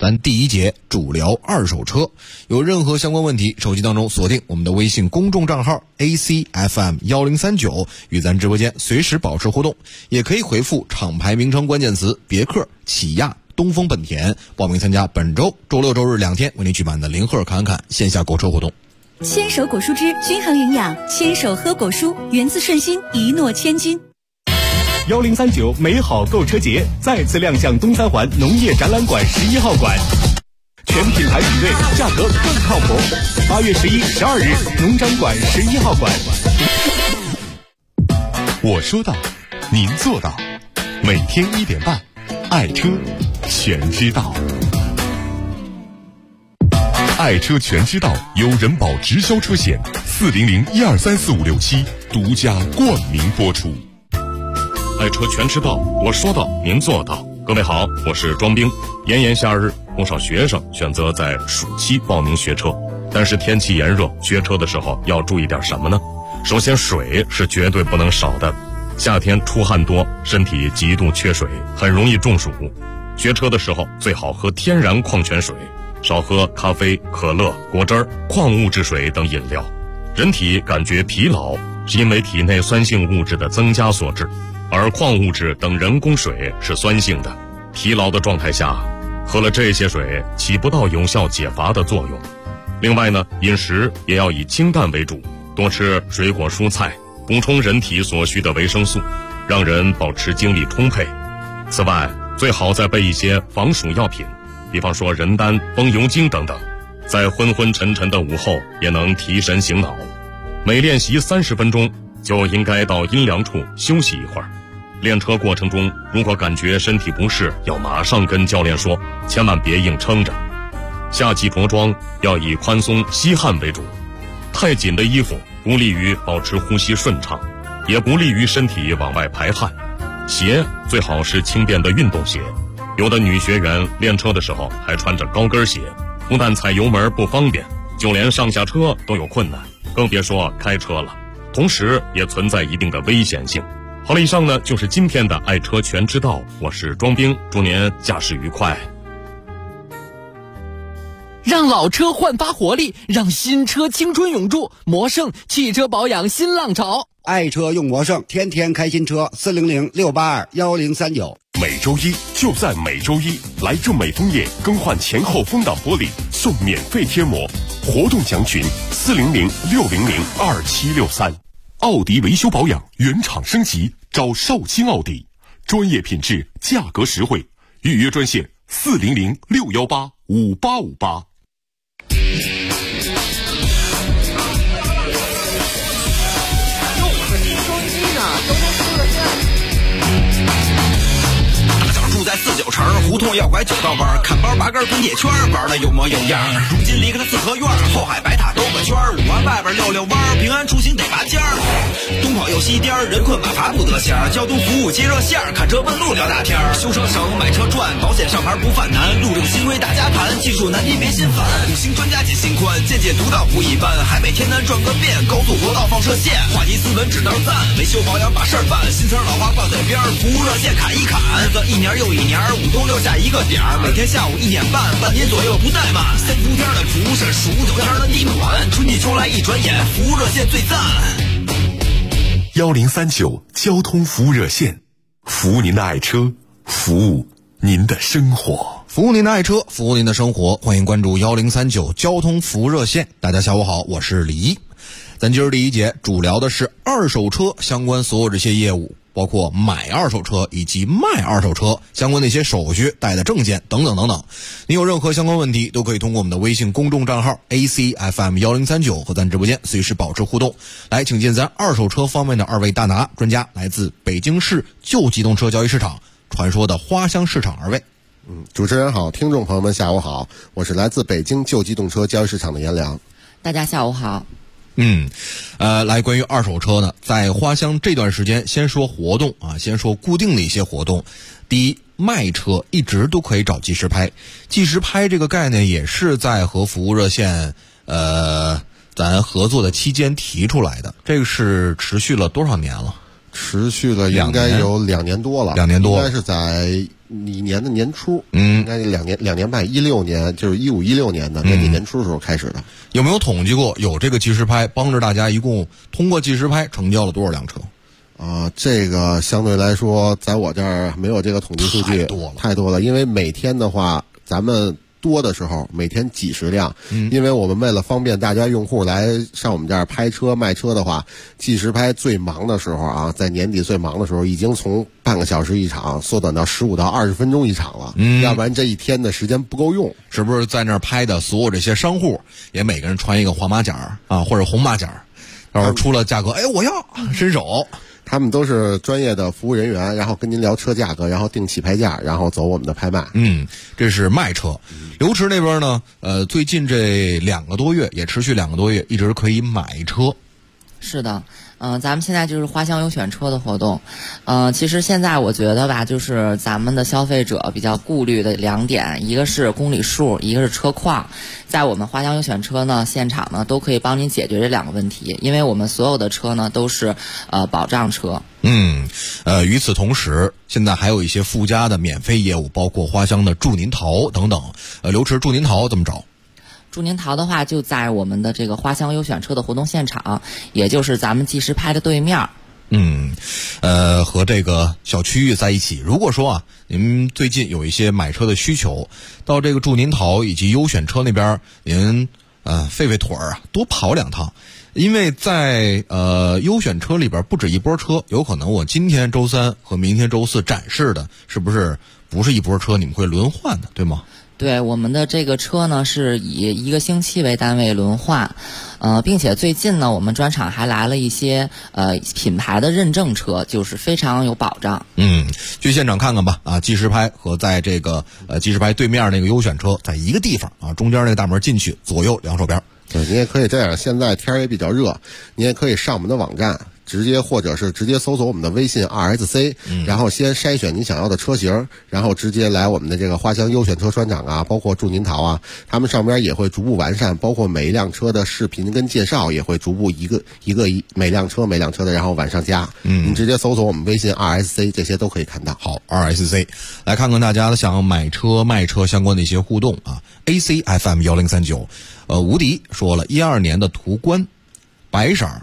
咱第一节主聊二手车，有任何相关问题，手机当中锁定我们的微信公众账号 ACFM1039，与咱直播间随时保持互动，也可以回复厂牌名称关键词别克、起亚、东风本田，报名参加本周周六周日2天为您举办的零赫侃侃线下购车活动。 牵手果蔬汁均衡营养，牵手喝果蔬，源自顺心，一诺千金。 1039美好购车节再次亮相东三环农业展览馆11号馆，全品牌比对，价格更靠谱。8月11、12日，农展馆11号馆。 我说到，您做到，每天1点半，爱车全知道。爱车全知道由人保直销车险400-1234567独家冠名播出。 爱车全知道，我说到您做到。各位好，我是庄兵。炎炎夏日，不少学生选择在暑期报名学车，但是天气炎热，学车的时候要注意点什么呢？首先，水是绝对不能少的。夏天出汗多，身体极度缺水，很容易中暑。学车的时候最好喝天然矿泉水，少喝咖啡、可乐、果汁、矿物质水等饮料。人体感觉疲劳，是因为体内酸性物质的增加所致，而矿物质等人工水是酸性的。疲劳的状态下，喝了这些水起不到有效解乏的作用。另外呢，饮食也要以清淡为主，多吃水果蔬菜，补充人体所需的维生素，让人保持精力充沛。此外，最好再备一些防暑药品，比方说人丹、风油精等等，在昏昏沉沉的午后也能提神醒脑。每练习30分钟就应该到阴凉处休息一会儿。练车过程中，如果感觉身体不适，要马上跟教练说，千万别硬撑着。夏季着装要以宽松吸汗为主，太紧的衣服不利于保持呼吸顺畅，也不利于身体往外排汗。鞋最好是轻便的运动鞋，有的女学员练车的时候还穿着高跟鞋，不但踩油门不方便，就连上下车都有困难，更别说开车了，同时也存在一定的危险性。好了，以上呢就是今天的爱车全知道，我是庄兵，祝您驾驶愉快。 让老车焕发活力，让新车青春永驻。魔胜汽车保养新浪潮， 爱车用魔胜，天天开新车。400-682-1039。 每周一就在每周一，来正美枫叶更换前后风挡玻璃送免费贴膜，活动详询400-600-2763。奥迪维修保养原厂升级，找少卿奥迪，专业品质，价格实惠，预约专线400-618-5858。 住在49城，胡同要拐9道弯，看包拔根滚铁圈，玩的有模有样。如今离开了四合院，后海白塔兜个圈，5环外边溜溜弯，平安出行得拔尖儿。东跑又西颠，人困马乏不得闲。交通服务接热线，看车问路聊大天。修车省，买车赚，保险上牌不犯难。路政新规大家盘，技术难题别心烦。5星专家解心宽，见解独到不一般。海北天南转个遍，高速国道放射线。话题斯文指道赞，维修保养把事儿办。新词老话放嘴边，服务热线砍一砍。一年又一年，5冬留下一个点儿，每天下午1点半，半年左右不怠慢。3伏天的辐射，数9天的地暖，春季秋来一转眼，服务热线最赞。 1039交通服务热线，服务您的爱车，服务您的生活， 服务您的爱车，服务您的生活。欢迎关注1039交通服务热线。大家下午好，我是李一。咱今儿第一节主聊的是二手车相关所有这些业务，包括买二手车以及卖二手车相关的一些手续、带的证件等等等等。您有任何相关问题，都可以通过我们的微信公众账号 ACFM1039 和咱直播间随时保持互动。来，请进咱二手车方面的2位大拿专家，来自北京市旧机动车交易市场，传说的花乡市场2位。 主持人好，听众朋友们下午好，我是来自北京旧机动车交易市场的颜良。 大家下午好。 来，关于二手车呢，在花乡这段时间，先说活动啊，先说固定的一些活动。第一，卖车一直都可以找技师拍，技师拍这个概念也是在和服务热线咱合作的期间提出来的。这个是持续了多少年了？ 持续了应该有2年多了，应该是在一年的年初，应该2年半，16年就是15、16年的年底年初的时候开始的。 有没有统计过有这个即时拍帮着大家一共通过即时拍成交了多少辆车？ 这个相对来说，在我这儿没有这个统计数据，太多了。因为每天的话，咱们多的时候每天几十辆，因为我们为了方便大家用户来上我们这儿拍车卖车的话，即时拍最忙的时候啊，在年底最忙的时候，已经从半个小时一场缩短到15到20分钟一场了，要不然这一天的时间不够用。 是不是在那儿拍的所有这些商户也每个人穿一个黄马甲啊，或者红马甲，然后出了价格，哎，我要伸手。 他们都是专业的服务人员，然后跟您聊车价格，然后定起拍价，然后走我们的拍卖。 这是卖车。刘池那边呢，最近这2个多月，也持续2个多月，一直可以买车。 是的，咱们现在就是花乡优选车的活动。其实现在我觉得吧，就是咱们的消费者比较顾虑的2点，一个是公里数，一个是车况。在我们花乡优选车呢，现场呢都可以帮您解决这2个问题，因为我们所有的车呢都是保障车。 与此同时，现在还有一些附加的免费业务，包括花乡的祝您淘等等。刘池祝您淘怎么找？ 祝您淘的话就在我们的这个花乡优选车的活动现场，也就是咱们即时拍的对面。 和这个小区域在一起。如果说啊，您最近有一些买车的需求，到这个祝您淘以及优选车那边，您费费腿儿啊，多跑2趟。因为在优选车里边不止一波车，有可能我今天周3和明天周4展示的不是一波车，你们会轮换的，对吗？ 对，我们的这个车呢是以1个星期为单位轮换，并且最近呢，我们专场还来了一些品牌的认证车，就是非常有保障。 去现场看看吧啊！即时拍和在这个即时拍对面那个优选车在一个地方啊，中间那个大门进去，左右2手边。 对，你也可以这样，现在天也比较热，你也可以上我们的网站。或者是直接搜索我们的微信 RSC，然后先筛选你想要的车型，然后直接来我们的这个花乡优选车专场啊，包括祝您淘啊，他们上边也会逐步完善，包括每一辆车的视频跟介绍也会逐步一个每辆车的然后往上加。你直接搜索我们微信 RSC， 这些都可以看到。 好 ，RSC， 来看看大家想要买车卖车相关的一些互动啊。ACFM 1039，吴迪说了，12年的途观，白色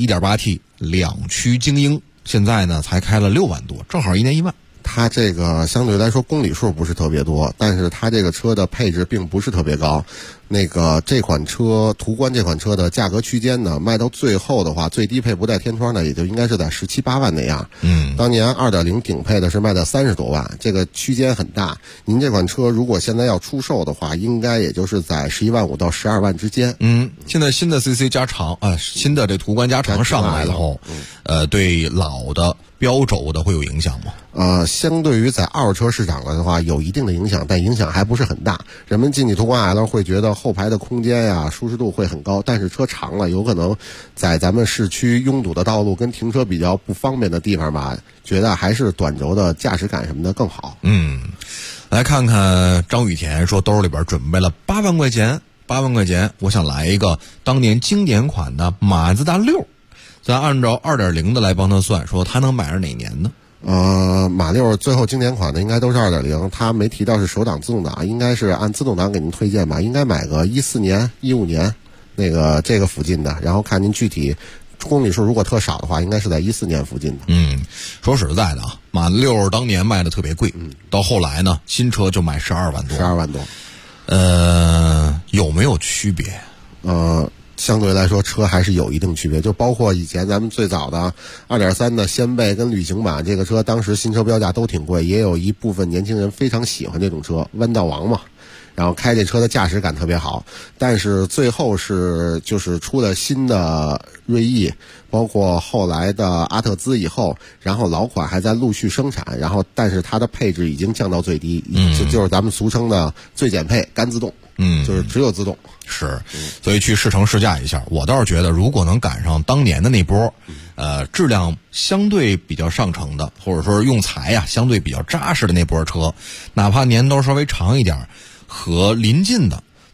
1.8T。2驱精英，现在呢才开了6万多，正好1年1万。 它这个相对来说公里数不是特别多，但是它这个车的配置并不是特别高。这款车途观这款车的价格区间呢，卖到最后的话，最低配不带天窗的也就应该是在17、18万那样。当年2.0顶配的是卖到30多万，这个区间很大。您这款车如果现在要出售的话，应该也就是在11万5到12万之间。 现在新的 CC 加长新的这途观加长上来了后，对老的标轴的会有影响吗？ 相对于在二手车市场的话，有一定的影响，但影响还不是很大。人们进去途观 L 会觉得后排的空间呀、舒适度会很高，但是车长了，有可能在咱们市区拥堵的道路跟停车比较不方便的地方吧，觉得还是短轴的驾驶感什么的更好。 来看看张雨田说，兜里边准备了8万块钱，8万块钱，我想来一个当年经典款的马自达6。咱按照2.0的来帮他算，说他能买上哪年呢？ 马6最后经典款的应该都是2.0，他没提到是手挡自动挡，应该是按自动挡给您推荐吧，应该买个14年、15年这个附近的，然后看您具体公里数如果特少的话，应该是在14年附近的。 说实在的啊，马6当年卖的特别贵，到后来呢，新车就卖12万多。 12万多。 有没有区别？ 相对来说车还是有一定区别，就包括以前咱们最早的 2.3 的掀背跟旅行版，这个车当时新车标价都挺贵，也有一部分年轻人非常喜欢这种车，弯道王嘛，然后开这车的驾驶感特别好。但是最后就是出了新的锐意，包括后来的阿特兹以后，然后老款还在陆续生产，然后但是它的配置已经降到最低，就是咱们俗称的最减配干自动，就是只有自动。 是，所以去试乘试驾一下。我倒是觉得，如果能赶上当年的那波，质量相对比较上乘的，或者说用材呀相对比较扎实的那波车，哪怕年头稍微长一点，和临近的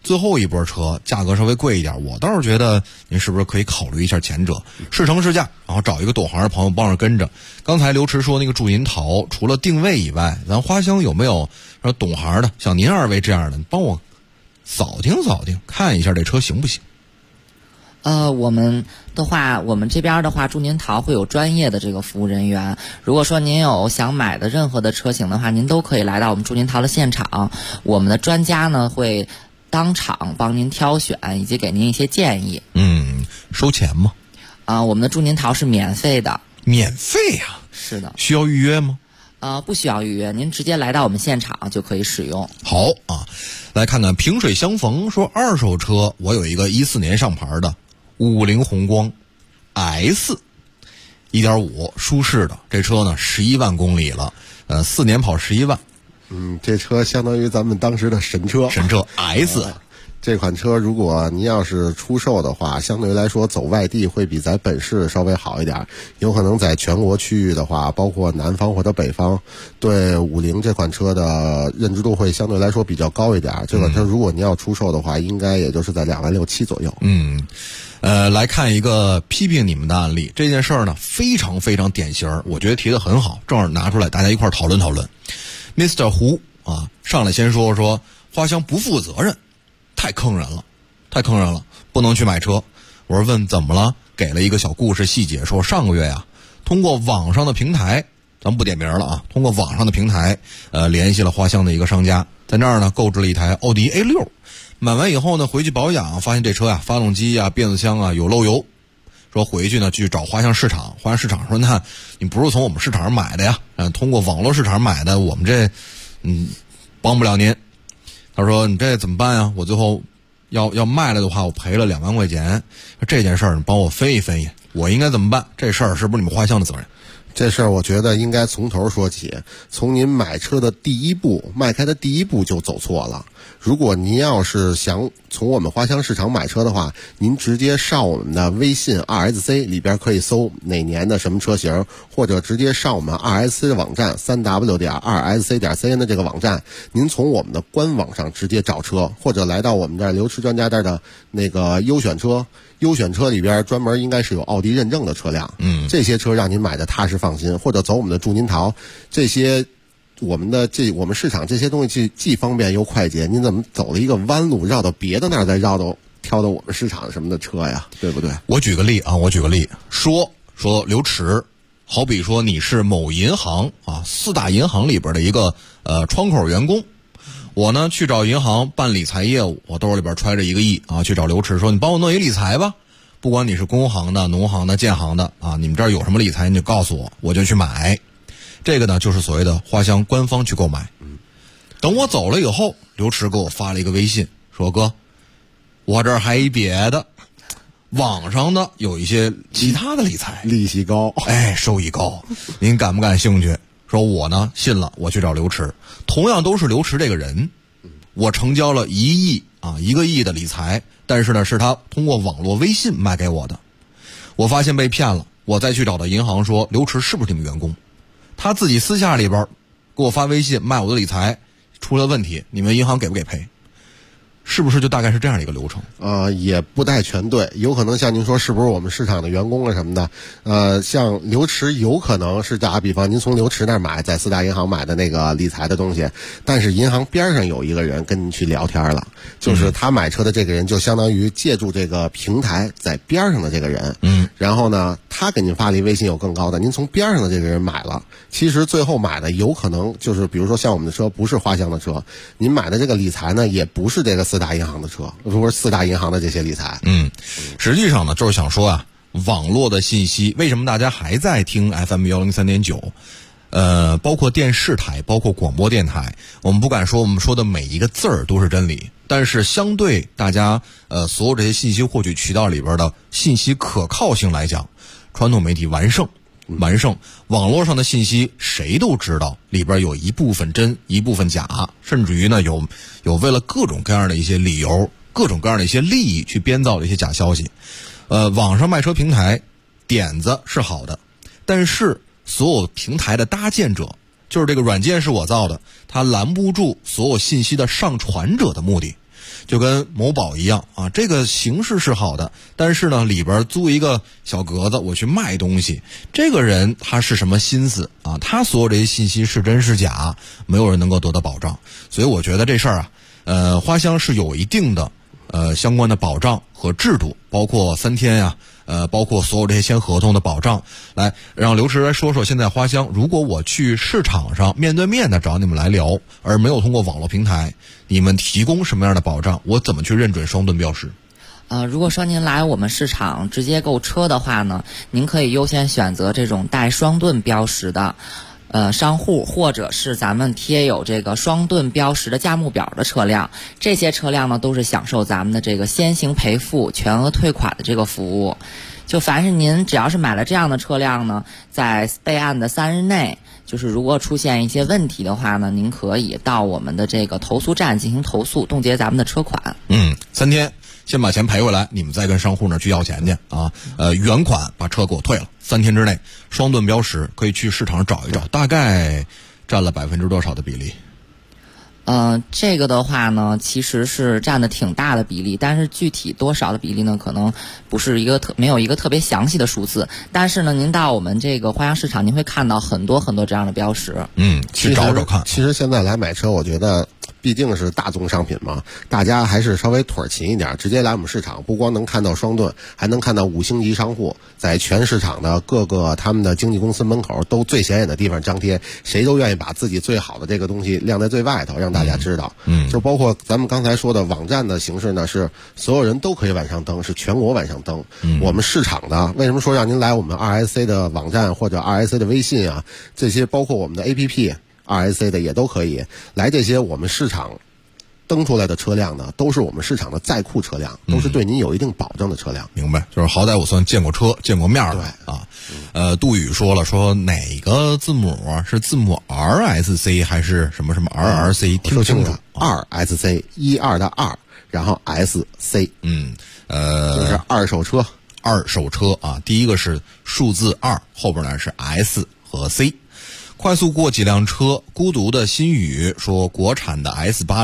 最后一波车价格稍微贵一点，我倒是觉得您是不是可以考虑一下前者，试乘试驾，然后找一个懂行的朋友帮着跟着。刚才刘驰说那个祝银桃，除了定位以外，咱花乡有没有说懂行的，像您二位这样的，帮我扫听扫听，看一下这车行不行？ 我们这边的话，祝您桃会有专业的这个服务人员。如果说您有想买的任何的车型的话，您都可以来到我们祝您桃的现场，我们的专家呢会当场帮您挑选，以及给您一些建议。 收钱吗？ 我们的祝您桃是免费的。 免费呀？ 是的。 需要预约吗？ 不需要预约，您直接来到我们现场就可以使用。 好啊，来看看萍水相逢说二手车，我有一个14年上牌的50宏光 S 1.5 舒适的，这车呢11万公里了，4年跑11万。 这车相当于咱们当时的神车 S。 这款车如果您要是出售的话，相对来说走外地会比在本市稍微好一点，有可能在全国区域的话，包括南方或者北方，对50这款车的认知度会相对来说比较高一点。这款车如果您要出售的话，应该也就是在2万6、7左右。 来看一个批评你们的案例，这件事儿呢非常非常典型，我觉得提得很好，正好拿出来大家一块讨论讨论。Mr. 胡啊，上来先说花乡不负责任，太坑人了，不能去买车。我说问怎么了，给了一个小故事细节，说上个月呀，通过网上的平台，咱们不点名了啊，通过网上的平台联系了花乡的一个商家，在那儿呢购置了一台奥迪 A6， 买完以后呢回去保养，发现这车呀发动机啊变速箱啊有漏油，说回去呢去找花乡市场，花乡市场说那你不是从我们市场上买的呀，通过网络市场买的，我们这帮不了您。他说你这怎么办呀？我最后要卖了的话，我赔了2万块钱，这件事儿你帮我分析分析，我应该怎么办？这事儿是不是你们花乡的责任？ 这事儿我觉得应该从头说起，从您买车的第一步，迈开的第一步就走错了。如果您要是想从我们花乡市场买车的话，您直接上我们的微信 2SC 里边可以搜哪年的什么车型，或者直接上我们 2SC 的网站 3w.2sc.cn 的这个网站，您从我们的官网上直接找车，或者来到我们这儿刘驰专家这儿的那个优选车里边专门应该是有奥迪认证的车辆，这些车让您买的踏实放心，或者走我们的祝您桃，这些我们市场这些东西既方便又快捷，您怎么走了一个弯路绕到别的那儿再挑到我们市场什么的车呀，对不对？ 我举个例，说刘驰，好比说你是某银行啊4大银行里边的一个窗口员工，我呢去找银行办理财业务，我兜里边揣着1个亿啊，去找刘驰说你帮我弄一理财吧，不管你是工行的、农行的、建行的啊，你们这儿有什么理财你就告诉我，我就去买。这个呢就是所谓的花乡官方去购买。等我走了以后，刘驰给我发了一个微信，说哥，我这儿还一别的，网上的有一些其他的理财， 利息高， 收益高，您感不感兴趣？说我呢信了，我去找刘驰，同样都是刘驰这个人，我成交了1个亿的理财，但是呢是他通过网络微信卖给我的，我发现被骗了，我再去找到银行说刘驰是不是你们员工？他自己私下里边给我发微信卖我的理财出了问题，你们银行给不给赔？是不是就大概是这样的一个流程？ 也不太全对，有可能像您说是不是我们市场的员工啊什么的，像刘驰有可能是打比方您从刘驰那儿买，在4大银行买的那个理财的东西，但是银行边上有一个人跟您去聊天了，就是他买车的这个人就相当于借助这个平台在边上的这个人，然后呢他给您发了一微信有更高的，您从边上的这个人买了，其实最后买的有可能就是比如说像我们的车不是花乡的车，您买的这个理财呢也不是这个4大银行的车，不是4大银行的这些理财。 实际上呢就是想说啊，网络的信息为什么大家还在听 FM 103.9，包括电视台，包括广播电台，我们不敢说我们说的每一个字儿都是真理，但是相对大家所有这些信息获取渠道里边的信息可靠性来讲，传统媒体完胜，网络上的信息谁都知道里边有一部分真一部分假，甚至于呢有为了各种各样的一些理由，各种各样的一些利益去编造的一些假消息。网上卖车平台点子是好的，但是所有平台的搭建者，就是这个软件是我造的，它拦不住所有信息的上传者的目的。 就跟某宝一样啊，这个形式是好的，但是呢里边租一个小格子，我去卖东西，这个人他是什么心思啊？他所有这些信息是真是假，没有人能够得到保障。所以我觉得这事儿啊，花香是有一定的相关的保障和制度，包括3天呀，包括所有这些签合同的保障。来，让刘驰来说说现在花香，如果我去市场上面对面的找你们来聊，而没有通过网络平台，你们提供什么样的保障？我怎么去认准双盾标识？ 如果说您来我们市场直接购车的话呢，您可以优先选择这种带双盾标识的商户，或者是咱们贴有这个双盾标识的价目表的车辆。这些车辆呢都是享受咱们的这个先行赔付、全额退款的这个服务。就凡是您只要是买了这样的车辆呢，在备案的3日内，就是如果出现一些问题的话呢，您可以到我们的这个投诉站进行投诉，冻结咱们的车款。 3天先把钱赔回来，你们再跟商户那儿去要钱去啊。原款把车给我退了，3天之内双盾标识可以去市场找一找，大概占了多少的比例？ 这个的话呢，其实是占的挺大的比例，但是具体多少的比例呢，可能不是没有一个特别详细的数字。但是呢，您到我们这个花香市场，您会看到很多这样的标识。 去找找看。 其实现在来买车，我觉得毕竟是大宗商品嘛，大家还是稍微腿儿勤一点，直接来我们市场，不光能看到双盾，还能看到5星级商户在全市场的各个他们的经纪公司门口都最显眼的地方张贴，谁都愿意把自己最好的这个东西晾在最外头，让大家知道。就包括咱们刚才说的网站的形式呢，是所有人都可以往上登，是全国往上登。我们市场的为什么说让您来我们 2SC 的网站或者 2SC 的微信啊，这些包括我们的 APP。2SC 的也都可以来，这些我们市场登出来的车辆呢，都是我们市场的在库车辆，都是对您有一定保障的车辆。 明白，就是好歹我算见过车、见过面了啊。杜宇说了，说哪个字母是字母 RSC 还是什么 RRC？ 听清楚 ，2SC 12的2，然后 SC。就是二手车啊。第一个是数字2，后边呢是 S 和 C。快速过几辆车，孤独的心语说，国产的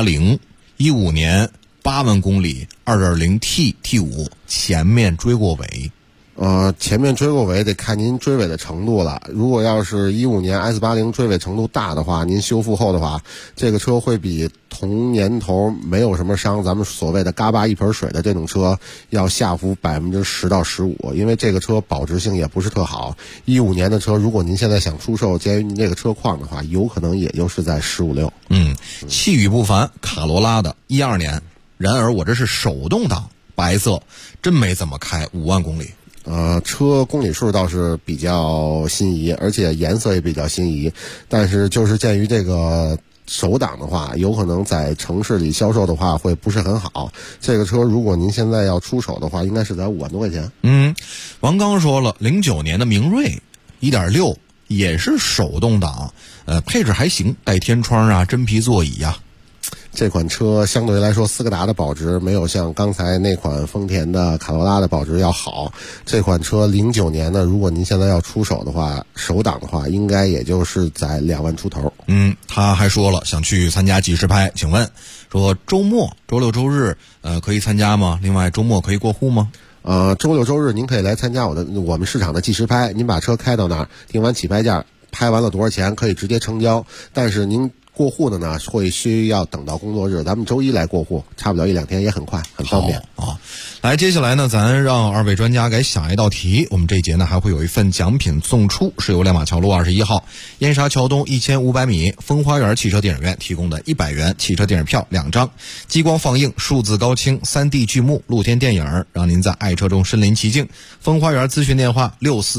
S80，15年8万公里，2.0T T5，前面追过尾。 前面追过尾得看您追尾的程度了。如果要是15年 S80 追尾程度大的话，您修复后的话，这个车会比同年头没有什么伤，咱们所谓的嘎巴一盆水的这种车要下浮10%到15%，因为这个车保值性也不是特好。15年的车，如果您现在想出售，鉴于您这个车况的话，有可能也就是在15.6。 气宇不凡，卡罗拉的12年，然而我这是手动挡，白色，真没怎么开，5万公里。 车公里数倒是比较心仪，而且颜色也比较心仪，但是就是鉴于这个手挡的话，有可能在城市里销售的话会不是很好。这个车如果您现在要出手的话，应该是在5万多块钱。 王刚说了，09年的明锐 1.6 也是手动挡，配置还行，带天窗啊，真皮座椅啊。 这款车相对来说，斯柯达的保值没有像刚才那款丰田的卡罗拉的保值要好。这款车09年呢，如果您现在要出手的话，手挡的话，应该也就是在2万出头。 他还说了，想去参加技师拍，请问说周末、周六、周日，可以参加吗？另外周末可以过户吗？ 周六、周日您可以来参加我们市场的技师拍，您把车开到那儿，定完起拍价，拍完了多少钱可以直接成交，但是您过户的呢，会需要等到工作日，咱们周一来过户，差不了1-2天，也很快，很方便啊。来，接下来呢，咱让2位专家给想一道题。我们这一节呢还会有一份奖品送出，是由亮马桥路21号燕莎桥东1500米风花园汽车电影院提供的100元汽车电影票2张，激光放映、数字高清、3D 剧目、露天电影，让您在爱车中身临其境。风花园咨询电话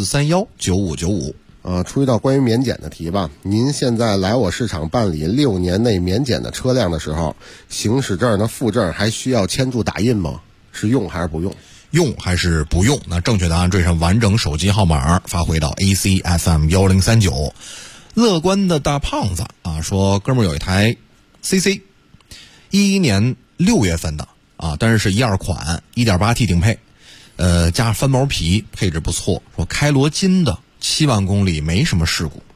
64319595。 出一道关于免检的题吧。您现在来我市场办理6年内免检的车辆的时候，行驶证的附证还需要签注打印吗？是用还是不用？ 用还是不用？那正确答案缀上完整手机号码发回到 ACFM 1039。乐观的大胖子啊说，哥们儿有一台 CC，11年6月份的啊，但是12款 1.8T 顶配，加翻毛皮，配置不错。说开罗金的7万公里没什么事故，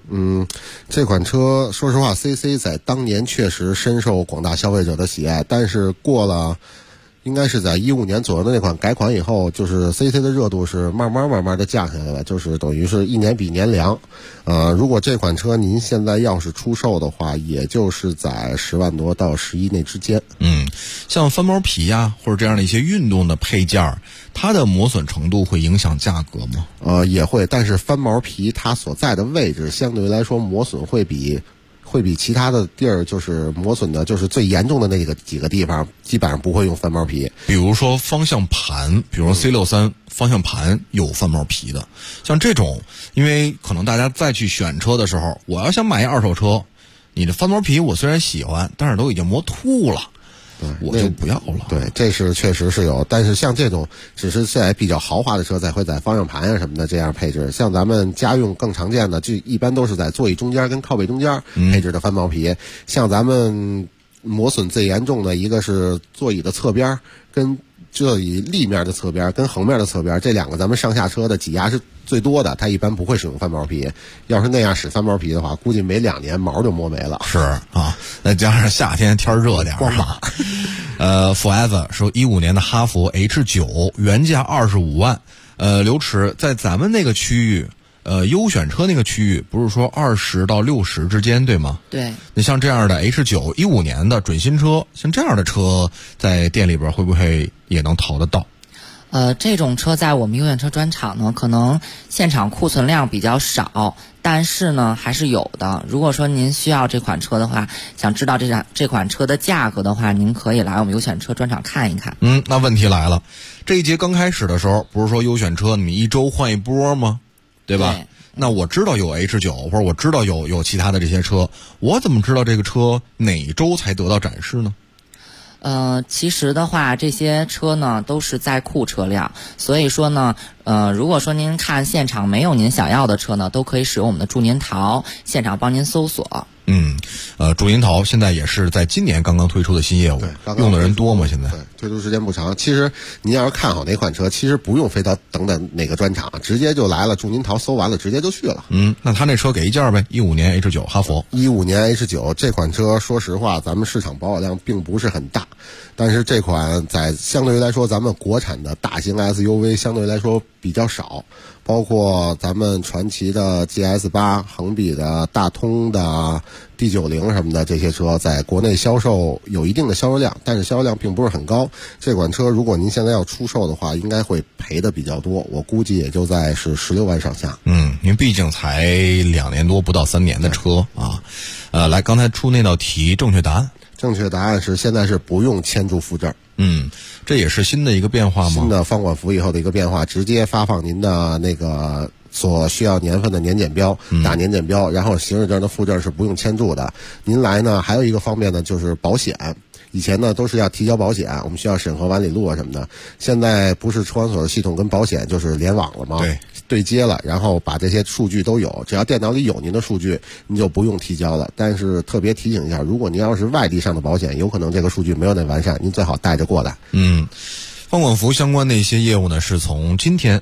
这款车说实话 CC 在当年确实深受广大消费者的喜爱，但是过了应该是在15年左右的那款改款以后，就是 CC 的热度是慢慢的降下来了，就是等于是一年比年凉。如果这款车您现在要是出售的话，也就是在10万多到11内之间。 像翻毛皮呀，或者这样的一些运动的配件，它的磨损程度会影响价格吗？ 也会，但是翻毛皮它所在的位置相对来说磨损会比其他的地儿就是磨损的就是最严重的那几个地方基本上不会用翻毛皮。 比如说方向盘，比如说 C63 方向盘有翻毛皮的，像这种，因为可能大家再去选车的时候，我要想买一二手车，你的翻毛皮我虽然喜欢，但是都已经磨秃了，我就不要了。 对，这是确实是有，但是像这种只是在比较豪华的车才会在方向盘啊什么的这样配置，像咱们家用更常见的，就一般都是在座椅中间跟靠背中间配置的翻毛皮。像咱们磨损最严重的一个是座椅的侧边跟座椅立面的侧边跟横面的侧边，这两个咱们上下车的挤压是最多的，它一般不会使用翻毛皮。要是那样使翻毛皮的话，估计没2年毛就磨没了。 是啊，再加上夏天天热点光马。Forever 说15年的哈弗 H9 原价25万，刘驰在咱们那个区域。优选车那个区域不是说20到60之间对吗？ 对。 那像这样的 H9 15年的准新车，像这样的车在店里边会不会也能淘得到？ 这种车在我们优选车专场呢，可能现场库存量比较少，但是呢还是有的。如果说您需要这款车的话，想知道这款车的价格的话，您可以来我们优选车专场看一看。 那问题来了，这一节刚开始的时候，不是说优选车你们一周换一波吗？对吧？ 对。 那我知道有 H9， 或者我知道有其他的这些车，我怎么知道这个车哪周才得到展示呢？ 其实的话，这些车呢都是在库车辆，所以说呢，如果说您看现场没有您想要的车呢，都可以使用我们的祝您淘，现场帮您搜索。 祝您淘现在也是在今年刚刚推出的新业务，用的人多吗？现在对，推出时间不长。其实您要是看好哪款车，其实不用非得等哪个专场，直接就来了，祝您淘搜完了直接就去了。 那他那车给一件呗，15年 H9 哈弗。 15年 H9 这款车，说实话，咱们市场保有量并不是很大，但是这款在相对于来说，咱们国产的大型 SUV 相对来说比较少。包括咱们传祺的 GS8、恒比的大通的 D90什么的这些车，在国内销售有一定的销售量，但是销售量并不是很高。这款车如果您现在要出售的话，应该会赔的比较多，我估计也就在是16万上下。 因为毕竟才2年多不到3年的车啊。来，刚才出那道题，正确答案？ 正确答案是现在是不用签注附证。 这也是新的一个变化吗？ 新的放管服以后的一个变化，直接发放您的那个所需要年份的年检标，打年检标，然后行驶证的附证是不用签注的。您来呢，还有一个方面呢，就是保险。以前呢都是要提交保险，我们需要审核完里路啊什么的。现在不是车管所的系统跟保险就是联网了吗？对接了，然后把这些数据都有，只要电脑里有您的数据，您就不用提交了。但是特别提醒一下，如果您要是外地上的保险，有可能这个数据没有那完善，您最好带着过来。 放管服相关的一些业务呢，是从今天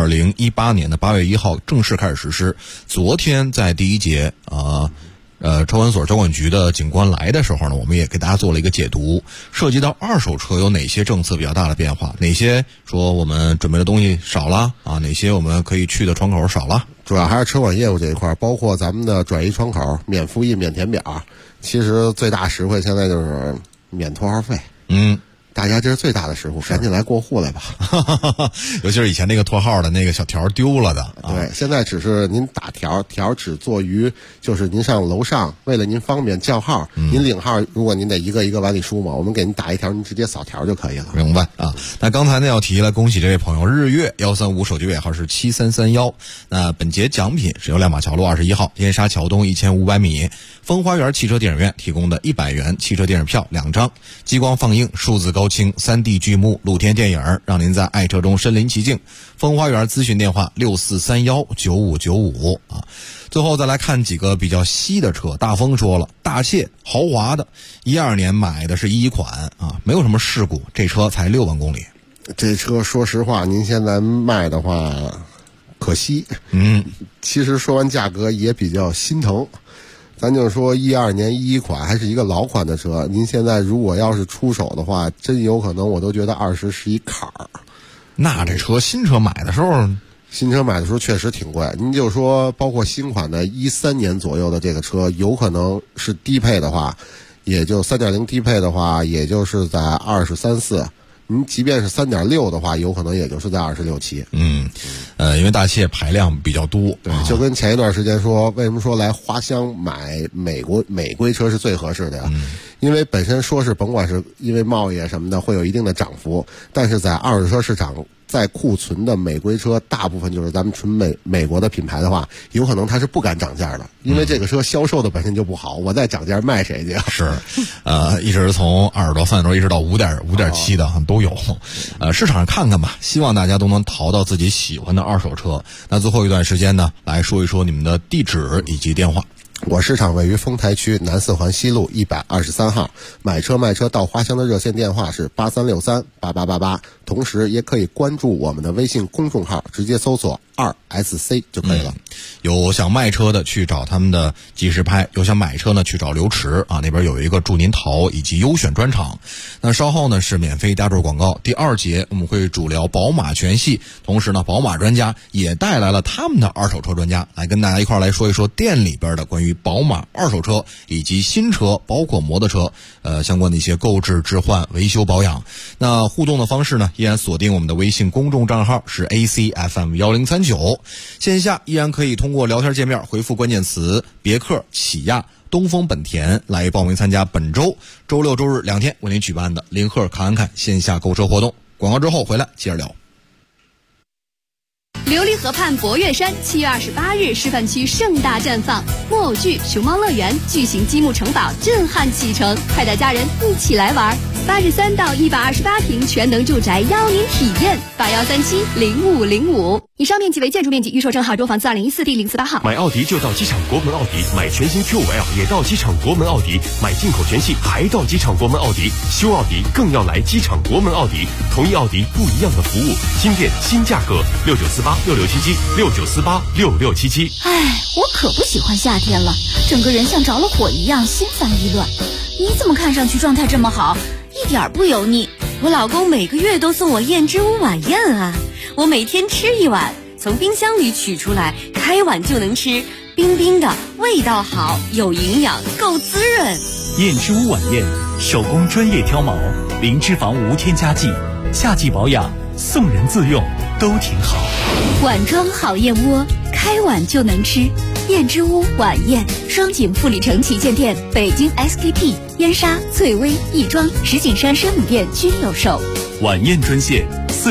2018年的8月1号正式开始实施。昨天在第一节车管所交管局的警官来的时候呢，我们也给大家做了一个解读，涉及到二手车有哪些政策比较大的变化，哪些说我们准备的东西少了哪些我们可以去的窗口少了。 主要还是车管业务这一块，包括咱们的转移窗口、免复印、免填表。其实最大实惠现在就是免拖号费。大家这是最大的实惠，赶紧来过户来吧。 尤其是以前那个拖号的那个小条丢了的。 对，现在只是您打条只做于就是您上楼上，为了您方便叫号，您领号，如果您得一个一个往里输嘛，我们给您打一条，您直接扫条就可以了。 明白啊？那刚才那道题了，恭喜这位朋友日月135，手机尾号是7331。那本节奖品是由亮马桥路21号、燕莎桥东1500米风花园汽车电影院提供的100元汽车电影票2张，激光放映、数字高清 3D 剧目露天电影，让您在爱车中身临其境。风花园咨询电话64319595最后再来看几个比较稀的车。大风说了，大切豪华的，12年买的是1款没有什么事故，这车才6万公里。 这车说实话，您现在卖的话， 可惜。其实说完价格也比较心疼。咱就说12年11款还是一个老款的车，您现在如果要是出手的话，真有可能我都觉得20是一坎儿。 那这车新车买的时候确实挺贵。您就说包括新款的13年左右的这个车，有可能是低配的话，也就 3.0 低配的话，也就是在23、24。您即便是 3.6 的话，有可能也就是在26、7。 因为大切排量比较多， 对，就跟前一段时间说，为什么说来花乡买美规车是最合适的呀？因为本身说是甭管是因为贸易什么的会有一定的涨幅，但是在二手车市场，在库存的美规车大部分就是咱们纯美国的品牌的话，有可能它是不敢涨价的，因为这个车销售的本身就不好，我再涨价卖谁去啊？ 是，一直从20多、30多一直到5.7的都有。市场上看看吧，希望大家都能淘到自己喜欢的二手车。那最后一段时间呢，来说一说你们的地址以及电话。 我市场位于丰台区南四环西路123号，买车卖车到花乡的热线电话是83638888，同时也可以关注我们的微信公众号，直接搜索2SC 就可以了。 有想卖车的去找他们的即时拍，有想买车呢去找刘驰啊，那边有一个祝您淘以及优选专场。那稍后呢是免费加注广告，第2节我们会主聊宝马全系，同时呢宝马专家也带来了他们的二手车专家来跟大家一块来说一说店里边的关于宝马二手车以及新车包括摩托车相关的一些购置置换维修保养。那互动的方式呢依然锁定我们的微信公众账号是 ACFM1039，线下依然可以通过聊天界面回复关键词别克、起亚、东风本田来报名参加本周周6周日2天为您举办的林赫侃侃线下购车活动。广告之后回来接着聊。 琉璃河畔博悦山7月28日示范区盛大绽放，木偶剧、熊猫乐园、巨型积木城堡震撼启程，快带家人一起来玩。83到128平全能住宅邀您体验，81370505。以上面积为建筑面积，预售证号中房子2014第048号。 买奥迪就到机场国门奥迪，买全新 Q5L 也到机场国门奥迪，买进口全系还到机场国门奥迪，修奥迪更要来机场国门奥迪，同一奥迪不一样的服务，新店新价格，69486677，69486677。 我可不喜欢夏天了，整个人像着了火一样，心烦意乱。你怎么看上去状态这么好，一点不油腻？我老公每个月都送我燕之屋晚宴啊，我每天吃一碗，从冰箱里取出来，开碗就能吃，冰冰的，味道好，有营养，够滋润。 燕之屋晚宴，手工专业挑毛，零脂肪无添加剂，夏季保养，送人自用都挺好。 碗装好燕窝，开碗就能吃。燕之屋晚宴，双井富里城旗舰店、北京 SKP、燕莎、翠微、亦庄、石景山生米店均有售。 晚宴专线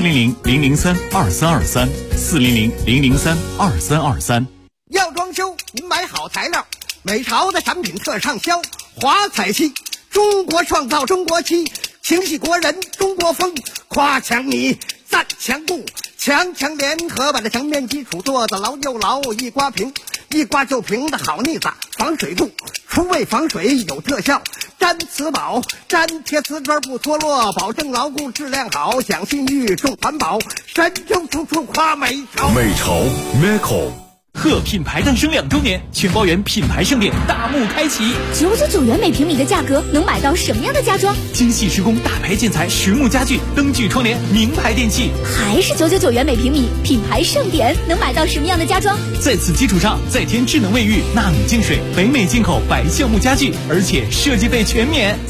400-003-2323，400-003-2323。 要装修，您买好材料，美潮的产品特畅销，华彩漆，中国创造中国漆，情系国人中国风，夸墙泥，赞墙布，强联合把这墙面基础做得牢又牢，一刮平，一刮就平的好腻子，防水度，除味防水有特效，粘瓷宝，粘贴瓷砖不脱落，保证牢固质量好，讲信誉重环保，神州处处夸美潮。 美潮 Meco。 贺品牌诞生2周年，全包圆品牌盛典大幕开启 ，999元每平米的价格能买到什么样的家装？ 精细施工大牌建材、实木家具、灯具窗帘、名牌电器， 还是999元每平米？品牌盛典能买到什么样的家装？ 在此基础上再添智能卫浴、纳米净水、北美进口白橡木家具，而且设计费全免。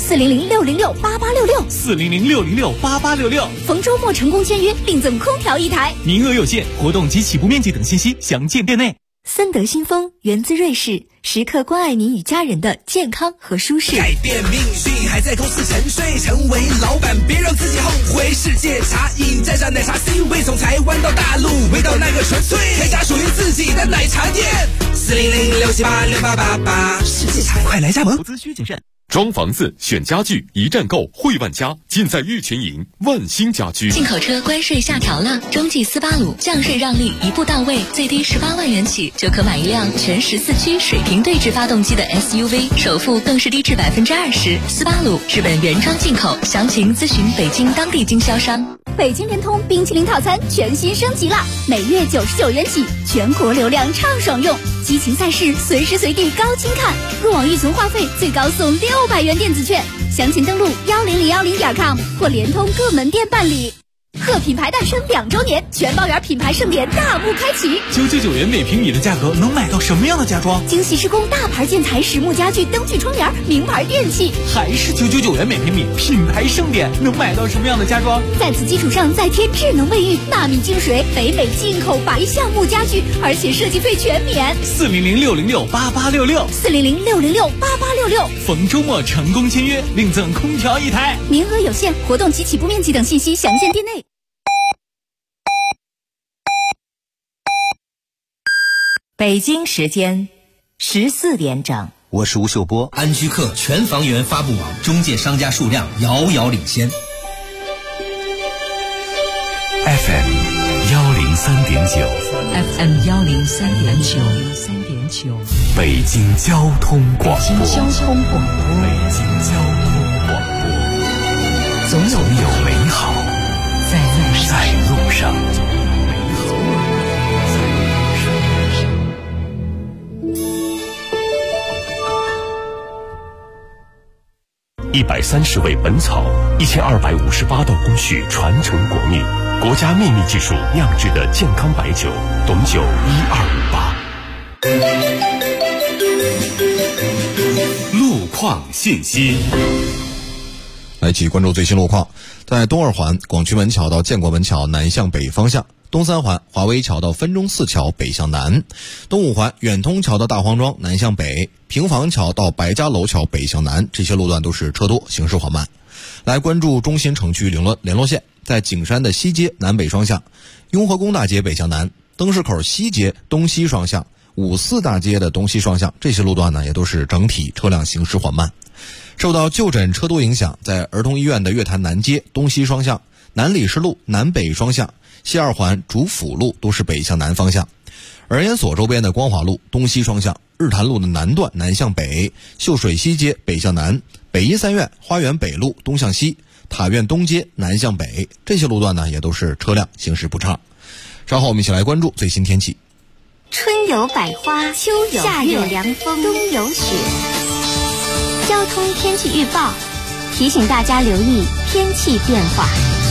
400-606-8866，400-606-8866，逢周末成功签约，另赠空调1台， 名额有限，活动及起步面积等信息详见店内。 森德新风源自瑞士，时刻关爱您与家人的健康和舒适。 改变命运还在公司沉睡，成为老板别让自己后悔。世界茶饮蘸上奶茶 C 位，从台湾到大陆，味道那个纯粹，开家属于自己的奶茶店。400-678-6888，世界茶快来加盟。 投资需谨慎。 装房子选家具一站购汇万家，尽在玉泉营万兴家居。 进口车关税下调了，中继斯巴鲁降税让利一步到位，最低18万元起就可买一辆全14驱水平对置发动机的 SUV， 首付更是低至20%。斯巴鲁日本原装进口，详情咨询北京当地经销商。 北京联通冰淇淋套餐全新升级了，每月99元起，全国流量畅爽用，激情赛事随时随地高清看，入网预存话费最高送600元电子券，详情登录101010.com 或联通各门店办理。贺品牌诞生2周年，全包园品牌盛典大幕开启 ，999元每平米的价格能买到什么样的家装？ 精细施工大牌建材、实木家具、灯具窗帘、名牌电器， 还是999元每平米，品牌盛典能买到什么样的家装？ 在此基础上再贴智能卫浴、纳米净水、北美进口白橡木家具，而且设计费全免。 400-606-8866，400-606-8866，逢周末成功签约，另赠空调1台， 名额有限，活动及起步面积等信息详见店内。 北京时间14点整， 我是吴秀波。安居客全房源发布网中介商家数量遥遥领先。 FM 103.9 103.9， 北京交通广播，总有美好在路上。 130味本草，1258道工序传承国秘，国家秘密技术酿制的健康白酒，董酒1258。路况信息， 来一起关注最新路况。在东二环广渠门桥到建国门桥南向北方向，东三环华威桥到分钟寺桥北向南，东五环远通桥到大黄庄南向北，平房桥到白家楼桥北向南，这些路段都是车多，行驶缓慢。来关注中心城区联络线，在景山的西街南北双向，雍和宫大街北向南，灯市口西街东西双向，五四大街的东西双向，这些路段呢也都是整体车辆行驶缓慢。受到就诊车多影响，在儿童医院的月坛南街东西双向，南礼士路南北双向，西二环主辅路都是北向南方向。儿研所周边的光华路东西双向，日坛路的南段南向北，秀水西街北向南，北医三院花园北路东向西，塔院东街南向北，这些路段呢也都是车辆行驶不畅。稍后我们一起来关注最新天气。 春有百花，秋有夏有凉风，冬有雪。交通天气预报提醒大家留意天气变化。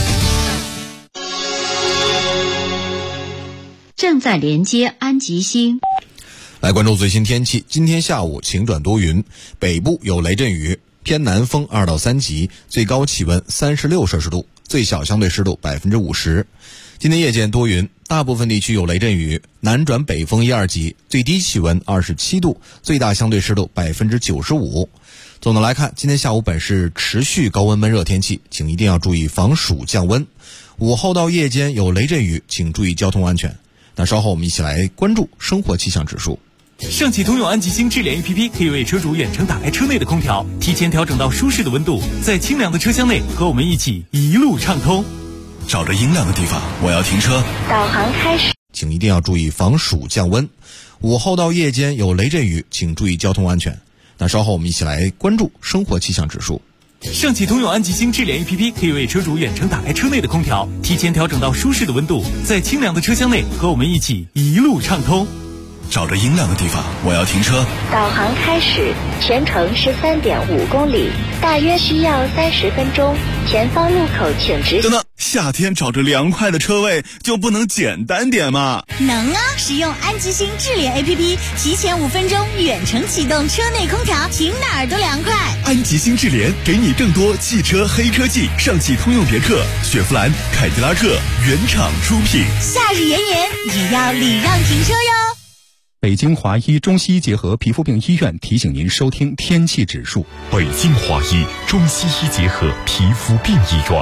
正在连接安吉星。 来关注最新天气，今天下午晴转多云，北部有雷阵雨，偏南风2到3级，最高气温36摄氏度，最小相对湿度50%。今天夜间多云，大部分地区有雷阵雨，南转北风1、2级，最低气温27度，最大相对湿度95%。总的来看，今天下午本是持续高温闷热天气，请一定要注意防暑降温。午后到夜间有雷阵雨，请注意交通安全。那稍后我们一起来关注生活气象指数。 上汽通用安吉星智联 APP 可以为车主远程打开车内的空调，提前调整到舒适的温度，在清凉的车厢内和我们一起一路畅通。 找着阴凉的地方，我要停车。 导航开始， 请一定要注意防暑降温。午后到夜间有雷阵雨，请注意交通安全。那稍后我们一起来关注生活气象指数。 上汽通用安吉星智联 APP 可以为车主远程打开车内的空调，提前调整到舒适的温度，在清凉的车厢内和我们一起一路畅通。 找着阴凉的地方，我要停车。 导航开始，全程13.5公里，大约需要30分钟。前方路口请直行。 等等，夏天找着凉快的车位就不能简单点吗？ 能啊！使用安吉星智联 APP， 提前5分钟远程启动车内空调，停哪儿都凉快。 安吉星智联给你更多汽车黑科技，上汽通用别克、雪佛兰、凯迪拉克原厂出品。 夏日炎炎也要礼让停车哟。 北京华医中西医结合皮肤病医院提醒您收听天气指数。 北京华医中西医结合皮肤病医院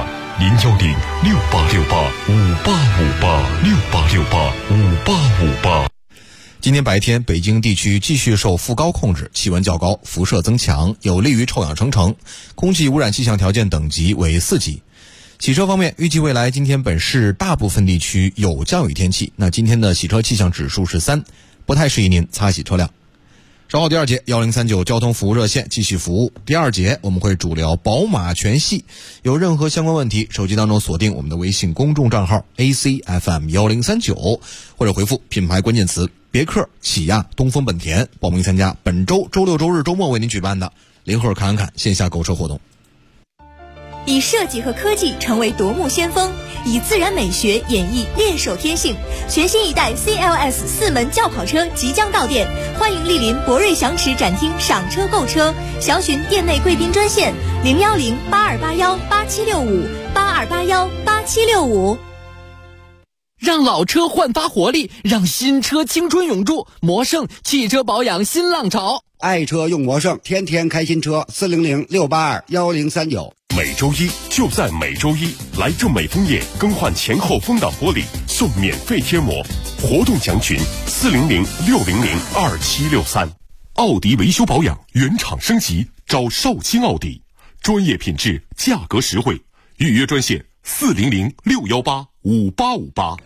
，010-6868-5858，6868-5858。 今天白天，北京地区继续受副高控制，气温较高，辐射增强，有利于臭氧生成，空气污染气象条件等级为4级。洗车方面，预计未来今天本市大部分地区有降雨天气，那今天的洗车气象指数是3，不太适宜您擦洗车辆。稍后第2节1039交通服务热线继续服务。第2节我们会主聊宝马全系，有任何相关问题，手机当中锁定我们的微信公众账号 ACFM1039，或者回复品牌关键词别克、起亚、东风本田，报名参加本周周六周日周末为您举办的零号侃侃线下购车活动。 以设计和科技成为夺目先锋，以自然美学演绎练手天性。全新一代 CLS 4门轿跑车即将到店，欢迎莅临博瑞祥驰展厅赏车购车，详询店内贵宾专线010-8281-8765，8281-8765。 让老车焕发活力，让新车青春永驻。魔胜汽车保养新浪潮， 爱车用魔胜，天天开新车，400-682-1039。 每周一就在每周一，来正美枫叶更换前后风挡玻璃送免费贴膜，活动详询400-600-2763。奥迪维修保养原厂升级，找少卿奥迪，专业品质，价格实惠，预约专线400-618-5858。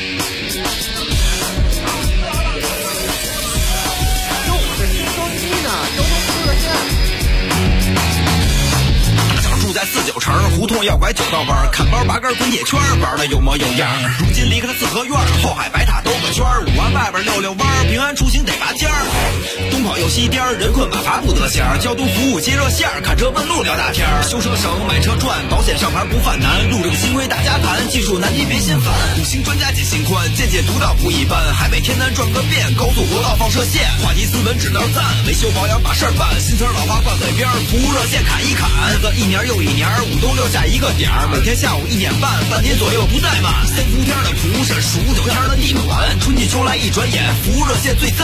在49城胡同要拐9道弯，看包拔根滚铁圈，玩的有模有样。如今离开了四合院，后海白塔兜个圈，5环外边溜溜弯，平安出行得拔尖儿。东跑又西颠，人困马乏不得闲。交通服务接热线，看车问路聊大天。修车省，买车赚，保险上牌不犯难。路这个新规大家谈，技术难题别心烦。5星专家解心宽，见解独到不一般。海北天南转个遍，高速国道放射线。话题斯文指道赞，维修保养把事儿办。新词老话挂嘴边，服务热线砍一砍。个一年又一年，5冬6夏一个点儿，每天下午1点半，半天左右不怠慢。3伏天的服务是数9天的逆转，春季秋来一转眼，服务热线最赞。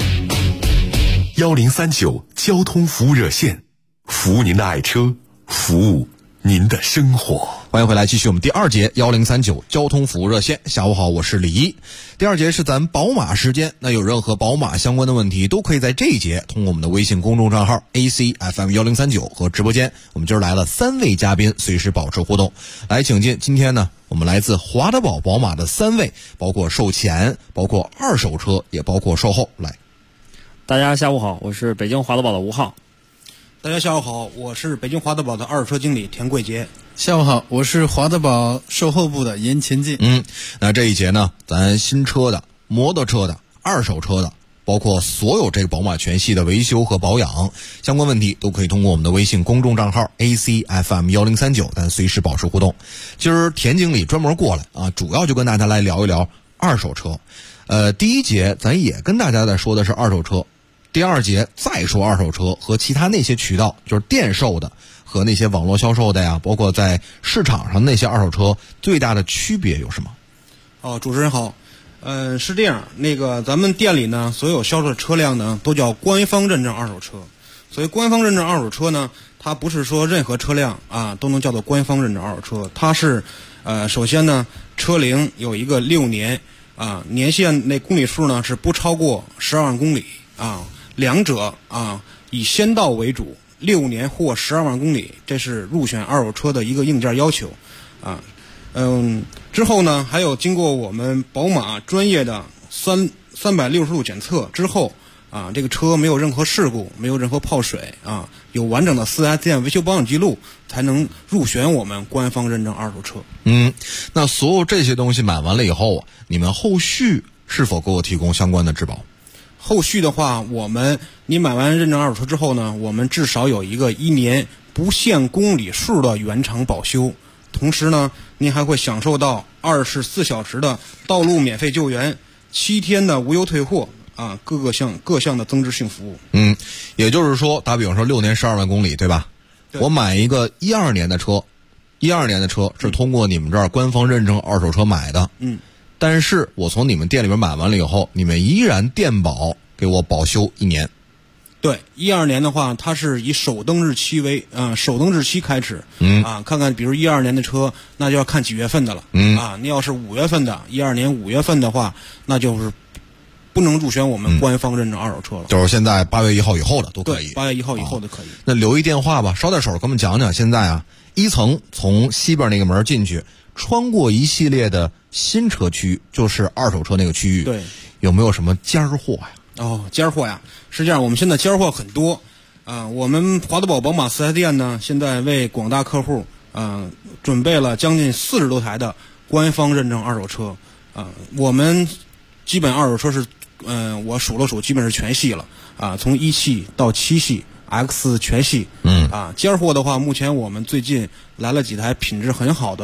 1039交通服务热线，服务您的爱车，服务您的生活。 欢迎回来，继续我们第2节1039交通服务热线。下午好，我是李一。第2节是咱宝马时间，那有任何宝马相关的问题，都可以在这一节通过我们的微信公众账号 ACFM1039 和直播间。我们今儿来了3位嘉宾，随时保持互动。来，请进。今天呢，我们来自华德宝宝马的3位，包括售前，包括二手车，也包括售后。来， 大家下午好，我是北京华德宝的吴浩。 大家下午好，我是北京华德宝的二手车经理田贵杰。 下午好，我是华德宝售后部的严前进。 那这一节呢，咱新车的、摩托车的、二手车的，包括所有这个宝马全系的维修和保养相关问题，都可以通过我们的微信公众账号 ACFM1039，咱随时保持互动。今儿田经理专门过来啊，主要就跟大家来聊一聊二手车。第1节咱也跟大家在说的是二手车，第2节再说二手车和其他那些渠道，就是店售的和那些网络销售的呀，包括在市场上那些二手车最大的区别有什么？ 主持人好，是这样，咱们店里呢，所有销售的车辆呢，都叫官方认证二手车。所以官方认证二手车呢，它不是说任何车辆啊都能叫做官方认证二手车，它是首先呢，车龄有一个6年啊，年限那公里数呢是不超过12万公里啊，两者啊以先到为主，6年或12万公里，这是入选二手车的一个硬件要求啊。之后呢，还有经过我们宝马专业的360度检测之后啊，这个车没有任何事故，没有任何泡水啊，有完整的4S店维修保养记录，才能入选我们官方认证二手车。 那所有这些东西买完了以后，你们后续是否给我提供相关的质保？ 后续的话，你买完认证二手车之后呢，我们至少有一个1年不限公里数的原厂保修，同时呢，您还会享受到24小时的道路免费救援，7天的无忧退货啊，各项的增值性服务。 也就是说，打比方说6年12万公里，对吧？对，我买一个12年的车，12年的车是通过你们这儿官方认证二手车买的。但是我从你们店里边买完了以后，你们依然店保给我保修1年。 对，12年的话，它是以首登日期为首登日期开始。看看，比如12年的车，那就要看几月份的了。你要是5月份的，12年5月份的话，那就是不能入选我们官方认证二手车了。 就是现在8月1号以后的都可以。 对，8月1号以后的可以。 那留一电话吧，捎带手给我们讲讲现在啊，1层从西边那个门进去，穿过一系列的新车区，就是二手车那个区域。 对， 有没有什么尖儿货呀？ 尖货呀，是这样，我们现在尖货很多我们华德宝宝马4S店呢，现在为广大客户准备了将近40多台的官方认证二手车我们基本二手车是我数了数，基本是全系了从1系到7系 X 全系尖货的话，目前我们最近来了几台品质很好的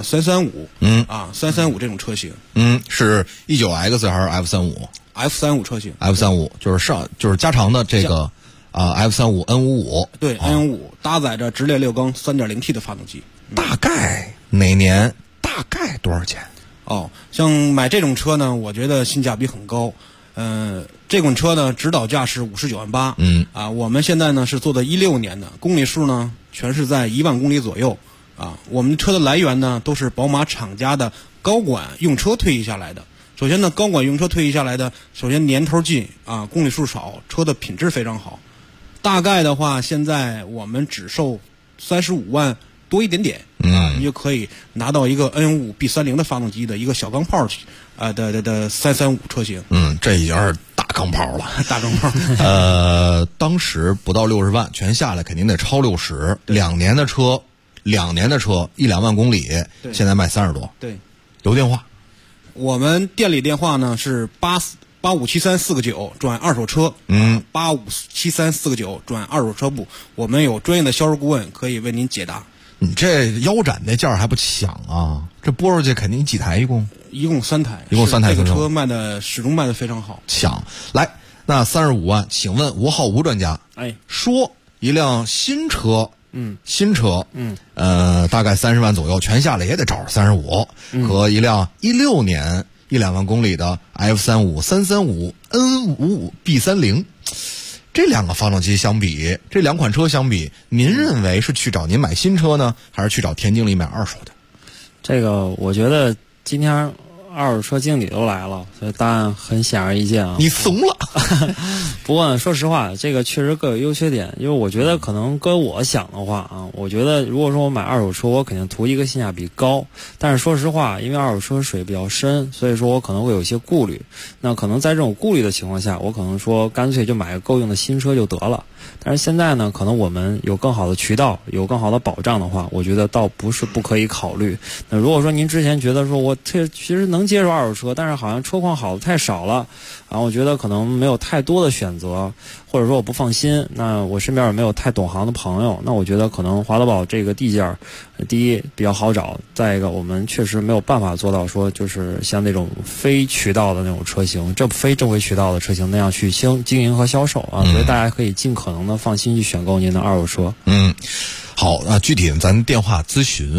335335这种车型是19X 还是 F35 车型 F35 就是加长的这个F35 N55 对 N55 搭载着直列6缸 3.0T 的发动机大概哪年大概多少钱像买这种车呢，我觉得性价比很高这款车呢指导价是59万8我们现在呢是做的16年的，公里数呢全是在1万公里左右我们车的来源呢都是宝马厂家的高管用车退役下来的。首先呢，高管用车退役下来的，首先年头近公里数少，车的品质非常好。大概的话，现在我们只售35万多一点点你就可以拿到一个 N55 B30 的发动机的一个小钢炮的335车型。 这已经是大钢炮了， 大钢炮。 当时不到60万，全下来肯定得超60。2年的车1-2万公里，现在卖30多。 对， 留电话。 我们店里电话呢是857349转二手车857349转二手车部，我们有专业的销售顾问可以为您解答。 你这腰斩那价还不抢啊？这播出去肯定几台？一共 3台， 一共3台。 这个车始终卖的非常好， 抢来。那35万，请问吴浩吴专家，说一辆新车。新车，大概30万左右，全下来也得找35，和一辆16年1-2万公里的 F35 335 N55 B30，这两个发动机相比，这两款车相比，您认为是去找您买新车呢，还是去找田经理买二手的？ 这个我觉得今天二手车经理都来了，所以答案很显而易见你怂了。 不过说实话，这个确实各有优缺点。因为我觉得可能跟我想的话我觉得如果说我买二手车，我肯定图一个性价比高。但是说实话，因为二手车水比较深，所以说我可能会有一些顾虑。那可能在这种顾虑的情况下，我可能说干脆就买个够用的新车就得了。但是现在呢，可能我们有更好的渠道，有更好的保障的话，我觉得倒不是不可以考虑。那如果说您之前觉得说我其实能接受二手车，但是好像车况好的太少了我觉得可能没有太多的选择，或者说我不放心，那我身边也没有太懂行的朋友，那我觉得可能华德宝这个地价第一比较好找，再一个我们确实没有办法做到说就是像那种非渠道的那种车型，非正规渠道的车型那样去经营和销售所以大家可以尽可能的放心去选购您的二手车。 好，那具体咱电话咨询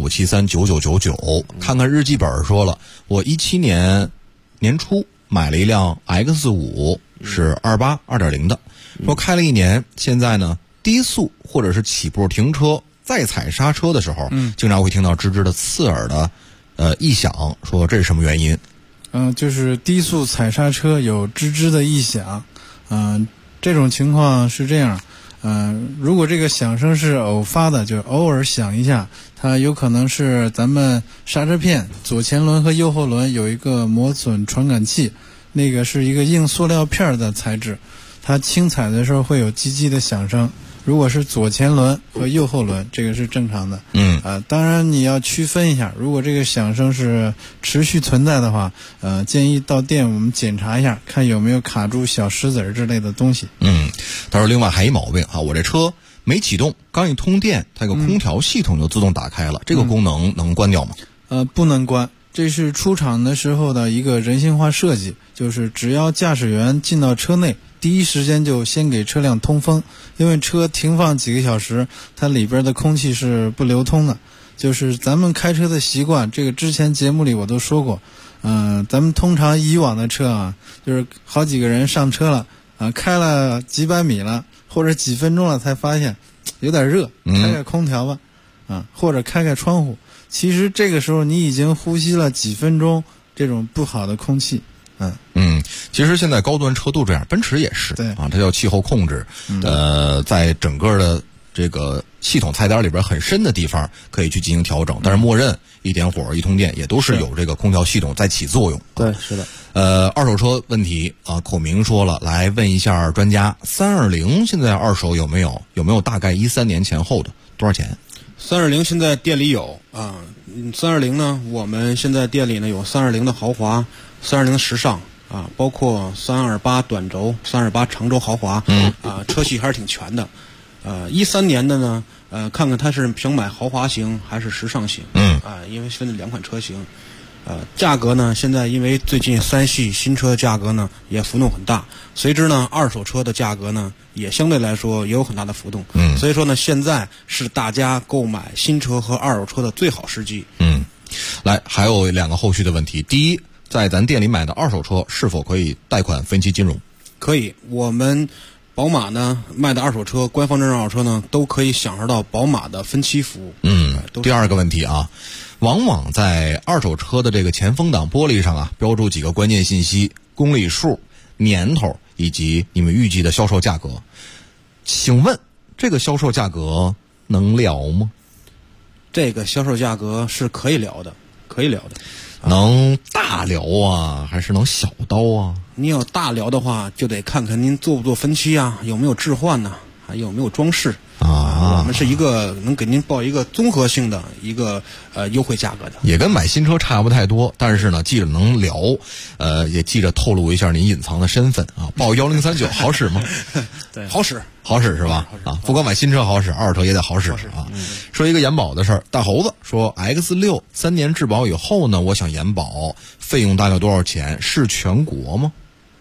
85739999，看看日记本说了，我17年年初买了一辆 X5，是28 2.0的，说开了1年，现在呢低速或者是起步停车再踩刹车的时候，经常会听到吱吱的刺耳的异响，说这是什么原因？ 就是低速踩刹车有吱吱的异响，这种情况是这样。如果这个响声是偶发的，就偶尔响一下，它有可能是咱们刹车片左前轮和右后轮有一个磨损传感器，那个是一个硬塑料片的材质，它轻踩的时候会有叽叽的响声。如果是左前轮和右后轮，这个是正常的。当然你要区分一下，如果这个响声是持续存在的话，建议到店我们检查一下，看有没有卡住小石子之类的东西。 他说另外还一毛病我这车没启动，刚一通电，它有个空调系统就自动打开了，这个功能能关掉吗？ 不能关。这是出厂的时候的一个人性化设计，就是只要驾驶员进到车内，第一时间就先给车辆通风，因为车停放几个小时，它里边的空气是不流通的。就是咱们开车的习惯，这个之前节目里我都说过，咱们通常以往的车就是好几个人上车了开了几百米了，或者几分钟了才发现有点热，开开空调吧，或者开开窗户。其实这个时候你已经呼吸了几分钟这种不好的空气其实现在高端车都这样，奔驰也是， 对啊，它叫气候控制，在整个的这个系统菜单里边很深的地方可以去进行调整，但是默认一点火、一通电也都是有这个空调系统在起作用。 对，是的。 二手车问题啊，口明说了，来问一下专家，320现在二手有没有大概13年前后的多少钱 ？320现在店里有啊，320呢，我们现在店里呢有320的豪华，320的时尚啊，包括328短轴、328长轴豪华，车系还是挺全的。13年的呢，看看他是想买豪华型还是时尚型，因为分了2款车型。价格呢，现在因为最近3系新车的价格呢也浮动很大，随之呢二手车的价格呢也相对来说也有很大的浮动。所以说呢，现在是大家购买新车和二手车的最好时机。 来，还有2个后续的问题。第一，在咱店里买的二手车是否可以贷款分期金融？ 可以，我们宝马呢卖的二手车，官方认证二手车呢都可以享受到宝马的分期服务。 第二个问题啊，往往在二手车的这个前风挡玻璃上啊，标注几个关键信息：公里数、年头以及你们预计的销售价格。请问这个销售价格能聊吗？ 这个销售价格是可以聊的， 能大聊啊，还是能小刀啊？ 你要大聊的话，就得看看您做不做分期啊，有没有置换呢，还有没有装饰啊？我们是一个能给您报一个综合性的一个优惠价格的， 也跟买新车差不太多，但是呢，记着能聊，也记着透露一下您隐藏的身份啊。报1039好使吗？ 对，好使是吧？啊，不光买新车好使，二手车也得好使啊。说一个延保的事儿，大猴子说 X6 3年质保以后呢，我想延保，费用大概多少钱？是全国吗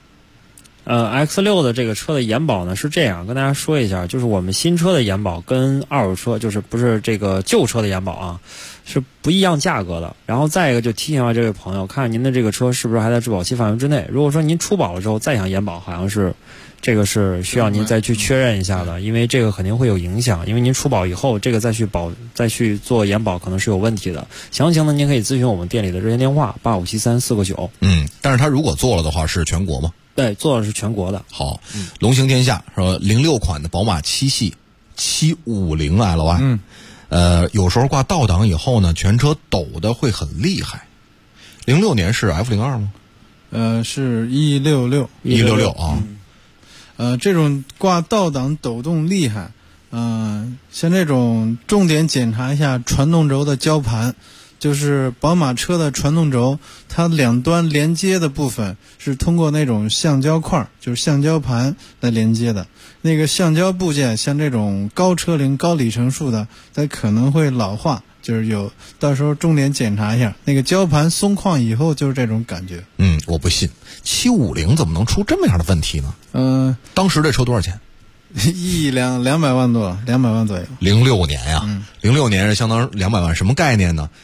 ？X6 的这个车的延保呢是这样，跟大家说一下，就是我们新车的延保跟二手车，就是不是这个旧车的延保啊，是不一样价格的。然后再一个就提醒一下这位朋友，看您的这个车是不是还在质保期范围之内。如果说您出保了之后再想延保，好像是这个是需要您再去确认一下的，因为这个肯定会有影响，因为您出保以后这个再去做延保可能是有问题的。详情呢您可以咨询我们店里的热线电话8573-4个9。 但是他如果做了的话是全国吗？ 对，做的是全国的。 好，龙行天下说06款的宝马7系750 LY，有时候挂倒档以后呢，全车抖的会很厉害。06年是 F02 吗？ 是166 啊。 这种挂倒档抖动厉害，像这种重点检查一下传动轴的交盘。就是宝马车的传动轴，它两端连接的部分是通过那种橡胶块，就是橡胶盘来连接的。那个橡胶部件，像这种高车龄、高里程数的，它可能会老化，就是到时候重点检查一下。那个胶盘松旷以后就是这种感觉。 我不信，750怎么能出这么样的问题呢？当时这车多少钱 ？200万多，200万左右。 06年呀，06年是相当200万，什么概念呢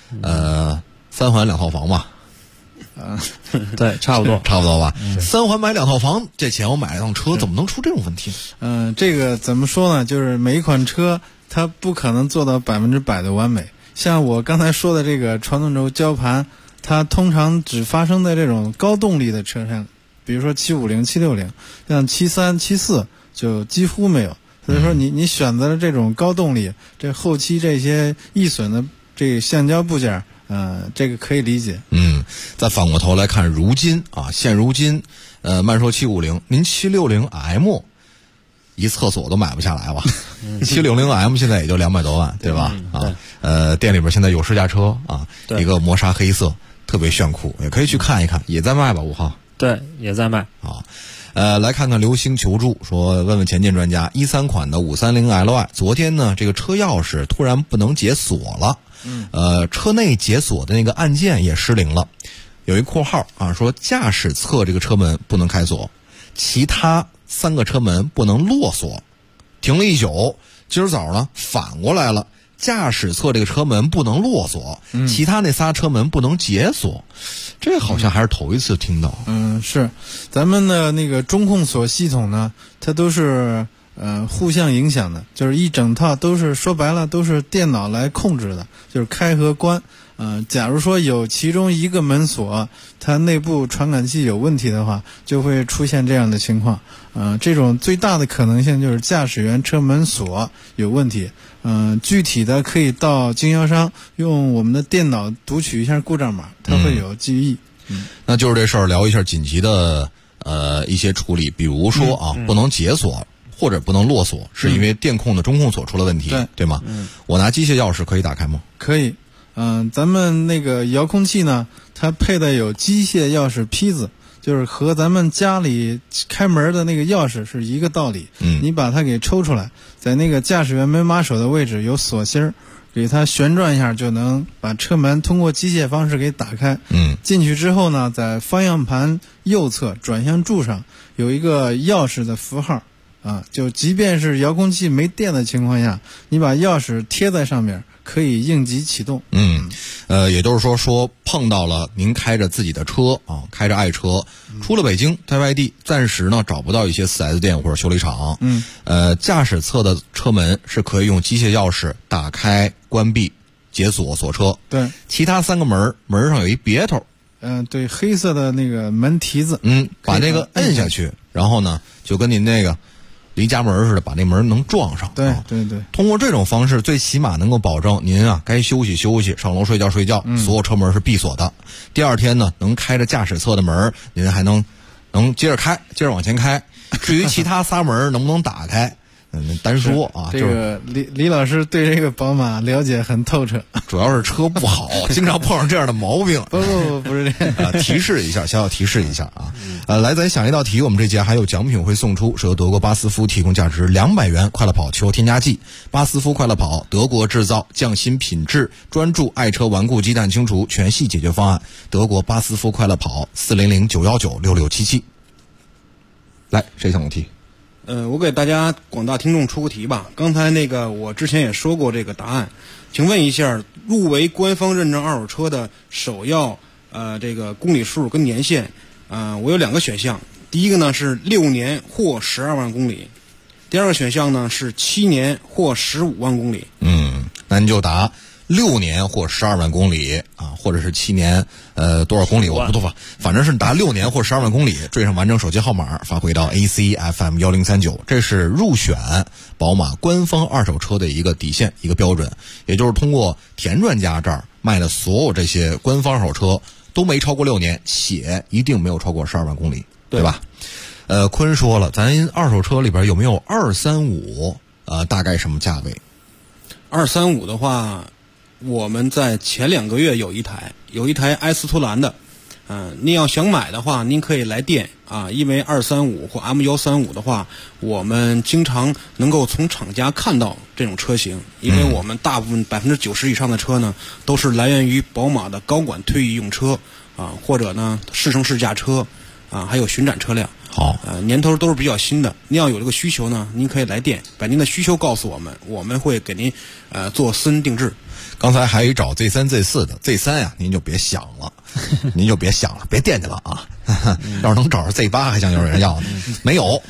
？3环2套房吧。 对，差不多吧。3环买2套房，这钱我买一辆车，怎么能出这种问题？ 这个怎么说呢？就是每一款车它不可能做到100%的完美。像我刚才说的这个传动轴胶盘，它通常只发生在这种高动力的车上，比如说750、760，像73、74。就几乎没有，所以说你选择了这种高动力，这后期这些易损的这个橡胶部件，这个可以理解。 再反过头来看，如今啊，现如今，慢说750，您760M 一厕所都买不下来吧？760M 现在也就200多万，对吧？店里边现在有试驾车啊，一个磨砂黑色，特别炫酷，也可以去看一看，也在卖吧，5号？ 对，也在卖啊。来看看流星求助，说问问前进专家，13款的530 LY， 昨天呢这个车钥匙突然不能解锁了，车内解锁的那个按键也失灵了，有一括号啊，说驾驶侧这个车门不能开锁，其他3个车门不能落锁，停了一宿，今儿早呢反过来了。驾驶侧这个车门不能落锁，其他那仨车门不能解锁，这好像还是头一次听到。 是，咱们的那个中控锁系统呢，它都是互相影响的，就是一整套都是说白了都是电脑来控制的，就是开和关。 假如说有其中一个门锁它内部传感器有问题的话，就会出现这样的情况。这种最大的可能性就是驾驶员车门锁有问题。具体的可以到经销商用我们的电脑读取一下故障码，它会有记忆。 那就是这事儿聊一下紧急的一些处理，比如说不能解锁或者不能落锁，是因为电控的中控锁出了问题，对吗？我拿机械钥匙可以打开吗？ 可以。咱们那个遥控器呢，它配的有机械钥匙坯子，就是和咱们家里开门的那个钥匙是一个道理。你把它给抽出来，在那个驾驶员门把手的位置有锁芯儿，给它旋转一下就能把车门通过机械方式给打开。进去之后呢，在方向盘右侧转向柱上有一个钥匙的符号。就即便是遥控器没电的情况下，你把钥匙贴在上面，可以应急启动。 也就是说碰到了您开着自己的车开着爱车，出了北京在外地，暂时呢找不到一些 4S 店或者修理厂，驾驶侧的车门是可以用机械钥匙打开、关闭、解锁、锁车。 对， 其他3个门上有一别头。 对，黑色的那个门蹄子。 把那个摁下去，然后呢就跟您那个离家门似的，把那门能撞上。 对。 通过这种方式，最起码能够保证您该休息休息，上楼睡觉睡觉，所有车门是闭锁的。第二天呢，能开着驾驶侧的门，您还能接着开，接着往前开。至于其他3门能不能打开，单说这个李老师对这个宝马了解很透彻， 主要是车不好，经常碰上这样的毛病。 不是这样提示一下，小小提示一下来，咱想一道题，我们这节还有奖品会送出，是由德国巴斯夫提供价值200元快乐跑球添加剂。巴斯夫快乐跑，德国制造，匠心品质，专注爱车顽固积碳清除全系解决方案。德国巴斯夫快乐跑，400-919-6677。来，谁想个题？ 我给大家广大听众出个题吧。刚才那个我之前也说过这个答案，请问一下，入围官方认证二手车的首要这个公里数跟年限，我有2个选项。第一个呢是6年或12万公里，第二个选项呢是7年或15万公里。 那您就答6年或12万公里或者是7年多少公里我不多吧，反正是答6年或12万公里，缀上完整手机号码发回到 ACFM 1039，这是入选宝马官方二手车的一个底线，一个标准。也就是通过田专家这儿卖的所有这些官方二手车都没超过6年，且一定没有超过12万公里，对吧？坤说了，咱二手车里边有没有235？大概什么价位 ？235的话，我们在前2个月有一台埃斯托兰的，您要想买的话，您可以来店因为235或 M135的话，我们经常能够从厂家看到这种车型，因为我们大部分90%以上的车呢，都是来源于宝马的高管退役用车或者呢试乘试驾车还有巡展车辆。 好， 年头都是比较新的。您要有这个需求呢，您可以来店，把您的需求告诉我们，我们会给您做私人定制。 刚才还有一找 Z3 Z4 的 Z3 呀，您就别想了，别惦记了要是能找着 Z8 还想有人要呢。没有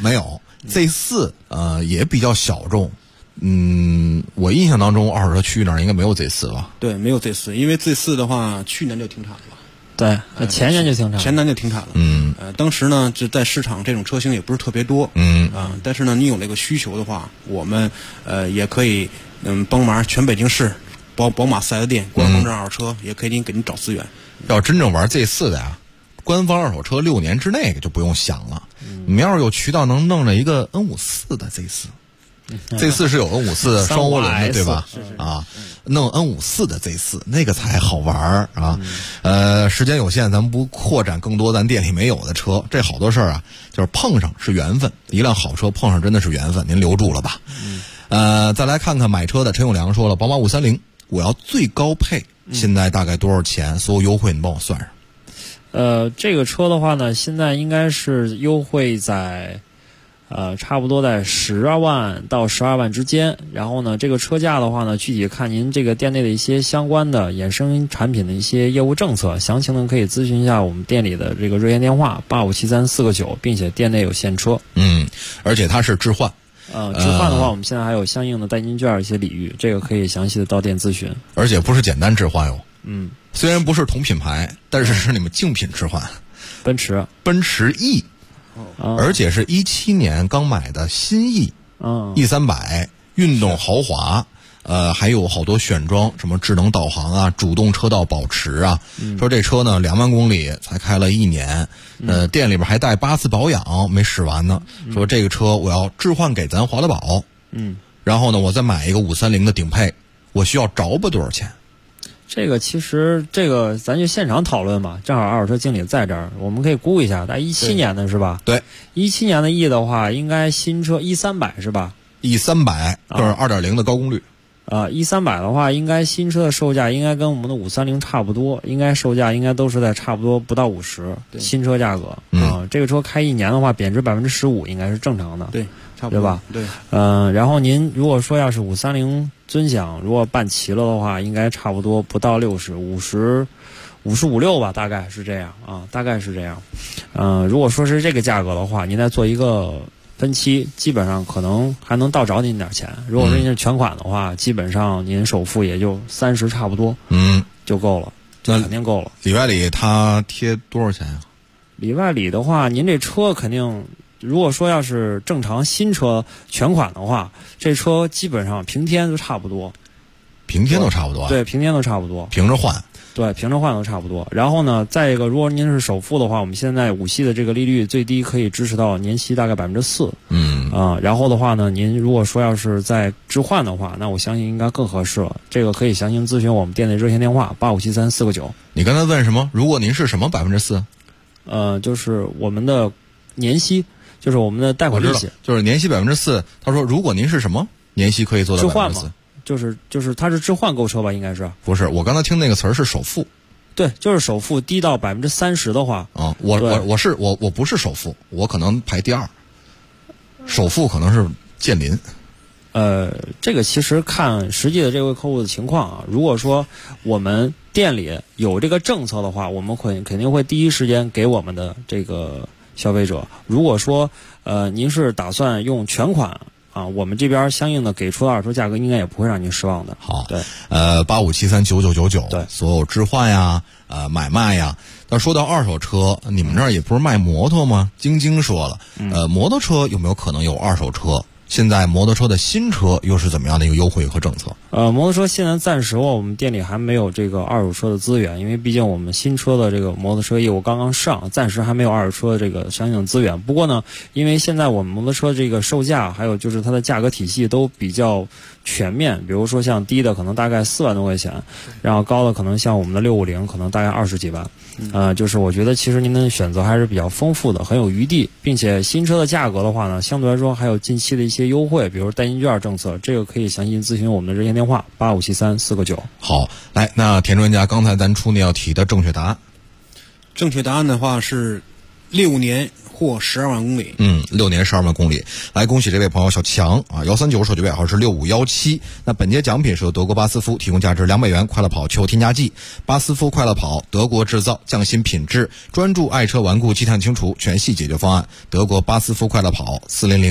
Z4 也比较小众。我印象当中二手车区域那儿应该没有 Z4 吧？ 对，没有 Z4，因为 Z4 的话去年就停产了。 对，前年就停产了。当时呢，就在市场这种车型也不是特别多。但是呢，你有那个需求的话，我们也可以帮忙全北京市宝马4S店官方证二手车，也可以给您找资源。 要真正玩 Z4 的官方二手车6年之内就不用想了。你们要是有渠道能弄着一个 N54 的 Z4。Z4 是有 N54 的双涡轮的，对吧？弄 N54 的 Z4 那个才好玩时间有限，咱们不扩展更多咱店里没有的车。这好多事儿就是碰上是缘分，一辆好车碰上真的是缘分，您留住了吧？再来看看买车的陈永良说了，宝马530我要最高配，现在大概多少钱？所有优惠你帮我算上。 这个车的话呢，现在应该是优惠在差不多在12万到12万之间。然后呢，这个车价的话呢，具体看您这个店内的一些相关的衍生产品的一些业务政策，详情呢可以咨询一下我们店里的这个热线电话8573-4个9，并且店内有现车。 而且它是置换。 置换的话，我们现在还有相应的代金券一些礼遇，这个可以详细的到店咨询。 而且不是简单置换哟， 虽然不是同品牌，但是是你们竞品置换， 奔驰 E，而且是17年刚买的新 E，E300 运动豪华。还有好多选装，什么智能导航啊、主动车道保持啊。说这车呢2万公里才开了1年，店里边还带8次保养没使完呢。说这个车我要置换给咱华德宝，然后呢我再买一个530的顶配，我需要着吧多少钱？ 这个其实咱就现场讨论嘛，正好二手车经理在这儿，我们可以估一下，大概17年的是吧？ 对 ，17年的 E 的话，应该新车E300是吧 ？E300就是 2.0 的高功率。 E300的话，应该新车的售价应该跟我们的530差不多，应该售价应该都是在差不多不到50，新车价格。这个车开1年的话，贬值15%应该是正常的， 对，差不多， 对吧？ 对。 然后您如果说要是530尊享，如果办齐了的话，应该差不多不到60，55、56吧，大概是这样啊，大概是这样。如果说是这个价格的话，您再做一个分期，基本上可能还能倒找您点钱。如果说您是全款的话，基本上您首付也就30差不多，就够了，就肯定够了。 里外里他贴多少钱啊？ 里外里的话，您这车肯定，如果说要是正常新车全款的话，这车基本上平天都差不多。 平天都差不多？ 对，平天都差不多。 平着换。 对，平着换都差不多。然后呢，再一个，如果您是首付的话，我们现在5系的这个利率最低可以支持到年息大概4%。然后的话呢，您如果说要是在置换的话，那我相信应该更合适了。这个可以详情咨询我们店内热线电话8573-4个9。 你刚才问什么？如果您是什么4%？ 就是我们的年息，就是我们的贷款利息， 就是年息4%。他说，如果您是什么年息可以做到4%？ 置换嘛。就是它是置换购车吧，应该是不是？我刚才听那个词儿是首付， 对，就是首付低到30%的话啊，我不是首付，我可能排第2，首付可能是建林。 这个其实看实际的这位客户的情况啊。如果说我们店里有这个政策的话，我们肯定会第一时间给我们的这个消费者。如果说您是打算用全款。我们这边相应的给出的二手车价格应该也不会让您失望的。 好， 对 ，85739999， 对， 所有置换呀，买卖呀。但说到二手车，你们这儿也不是卖摩托吗？晶晶说了，摩托车有没有可能有二手车？现在摩托车的新车又是怎么样的一个优惠和政策？ 摩托车现在暂时我们店里还没有这个二手车的资源，因为毕竟我们新车的这个摩托车业务刚刚上，暂时还没有二手车的这个相应的资源。不过呢，因为现在我们摩托车这个售价还有就是它的价格体系都比较全面，比如说像低的可能大概4万多块钱，然后高的可能像我们的650可能大概20几万。就是我觉得其实您的选择还是比较丰富的，很有余地，并且新车的价格的话呢，相对来说还有近期的一些优惠，比如代金券政策，这个可以详细咨询我们的热线电话8573-4个9。 好，来，那田专家，刚才咱出那要提的正确答案。 正确答案的话是6年或12万公里。 6年12万公里。来，恭喜这位朋友小强啊，139手机尾号是6517。那本节奖品是由德国巴斯夫提供价值200元快乐跑秋添加剂。巴斯夫快乐跑，德国制造，匠心品质，专注爱车顽固积碳清除全系解决方案。德国巴斯夫快乐跑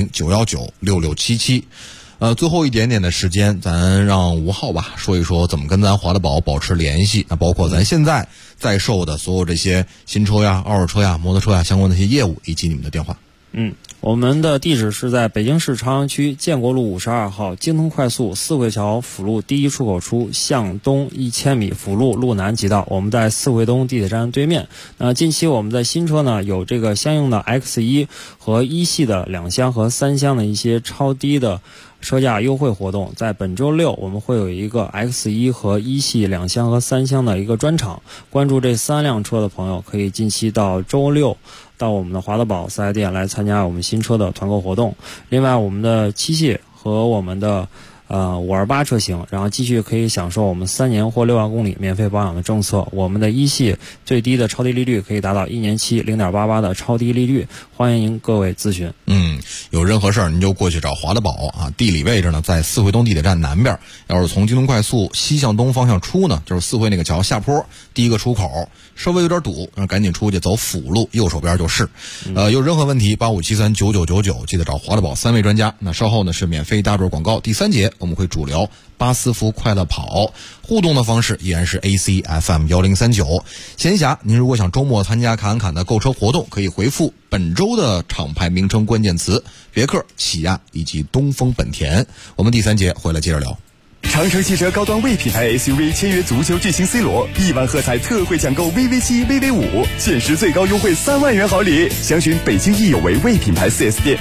，400-919-6677。最后一点点的时间，咱让吴浩吧说一说怎么跟咱华德宝保持联系。那包括咱现在在售的所有这些新车呀、二手车呀、摩托车呀相关的一些业务，以及你们的电话。 我们的地址是在北京市朝阳区建国路52号京通快速四惠桥辅路第1出口处向东1000米辅路路南即到。我们在四惠东地铁站对面。近期我们的新车呢有这个相应的 X1 和1系的2厢和3厢的一些超低的车价优惠活动，在本周6我们会有一个 X1 和1系2厢和3厢的一个专场。关注这3辆车的朋友可以近期到周6到我们的华德宝4S店来参加我们新车的团购活动。另外我们的7系和我们的528车型，然后继续可以享受我们3年或6万公里免费保养的政策。我们的1系最低的超低利率可以达到1年期 0.88% 的超低利率，欢迎各位咨询。 有任何事儿您就过去找华德宝啊，地理位置呢在四惠东地铁站南边。要是从京东快速西向东方向出呢，就是四惠那个桥下坡第一个出口，稍微有点堵，赶紧出去走辅路，右手边就是。有任何问题8573-9999，记得找华德宝3位专家。那稍后呢是免费大段广告，第3节我们会主聊巴斯夫快乐跑，互动的方式依然是 ACFM1039。闲暇您如果想周末参加侃侃的购车活动，可以回复本周的厂牌名称关键词别克、起亚以及东风本田。我们第3节回来接着聊。 长城汽车高端 V 品牌 SUV 签约足球巨星 C 罗，1万喝彩特惠抢购 VV7、VV5，限时最高优惠3万元好礼。详询北京易有为 V 品牌 4S 店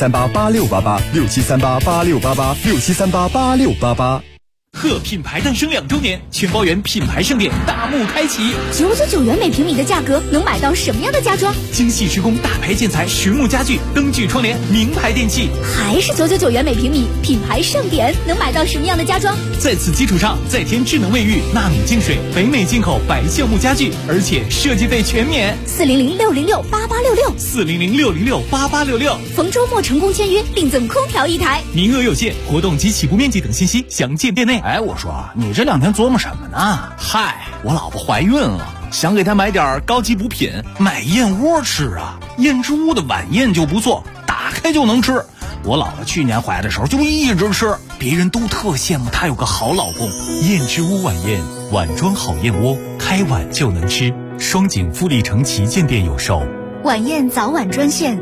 ，67388688，67388688，67388688。 贺品牌诞生2周年，全包圆品牌盛典大幕开启。 999元每平米的价格，能买到什么样的家装？ 精细施工大牌建材、实木家具、灯具窗帘、名牌电器， 还是999元每平米，品牌盛典能买到什么样的家装？ 在此基础上再添智能卫浴、纳米净水、北美进口白橡木家具，而且设计费全免。 400-606-8866，400-606-8866，逢周末成功签约，另赠空调1台， 名额有限，活动及起步面积等信息详见店内。 哎，我说你这2天琢磨什么呢？嗨，我老婆怀孕了，想给她买点高级补品，买燕窝吃啊。燕之屋的晚宴就不错，打开就能吃。我姥姥去年怀的时候就一直吃，别人都特羡慕她有个好老公。 燕之屋晚宴，碗装好燕窝，开碗就能吃。双井富力城旗舰店有售。 晚宴早晚专线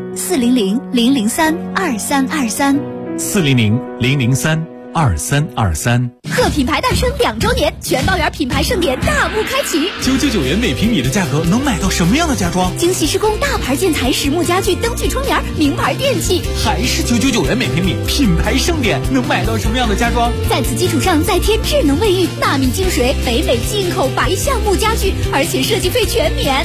400-003-2323，400-003-2323。 贺品牌诞生2周年，全包圆品牌盛典大幕开启。 999元每平米的价格，能买到什么样的家装？ 精细施工大牌建材、实木家具、灯具窗帘、名牌电器， 还是999元每平米，品牌盛典能买到什么样的家装？ 在此基础上再添智能卫浴、纳米净水、北美进口白橡木家具，而且设计费全免。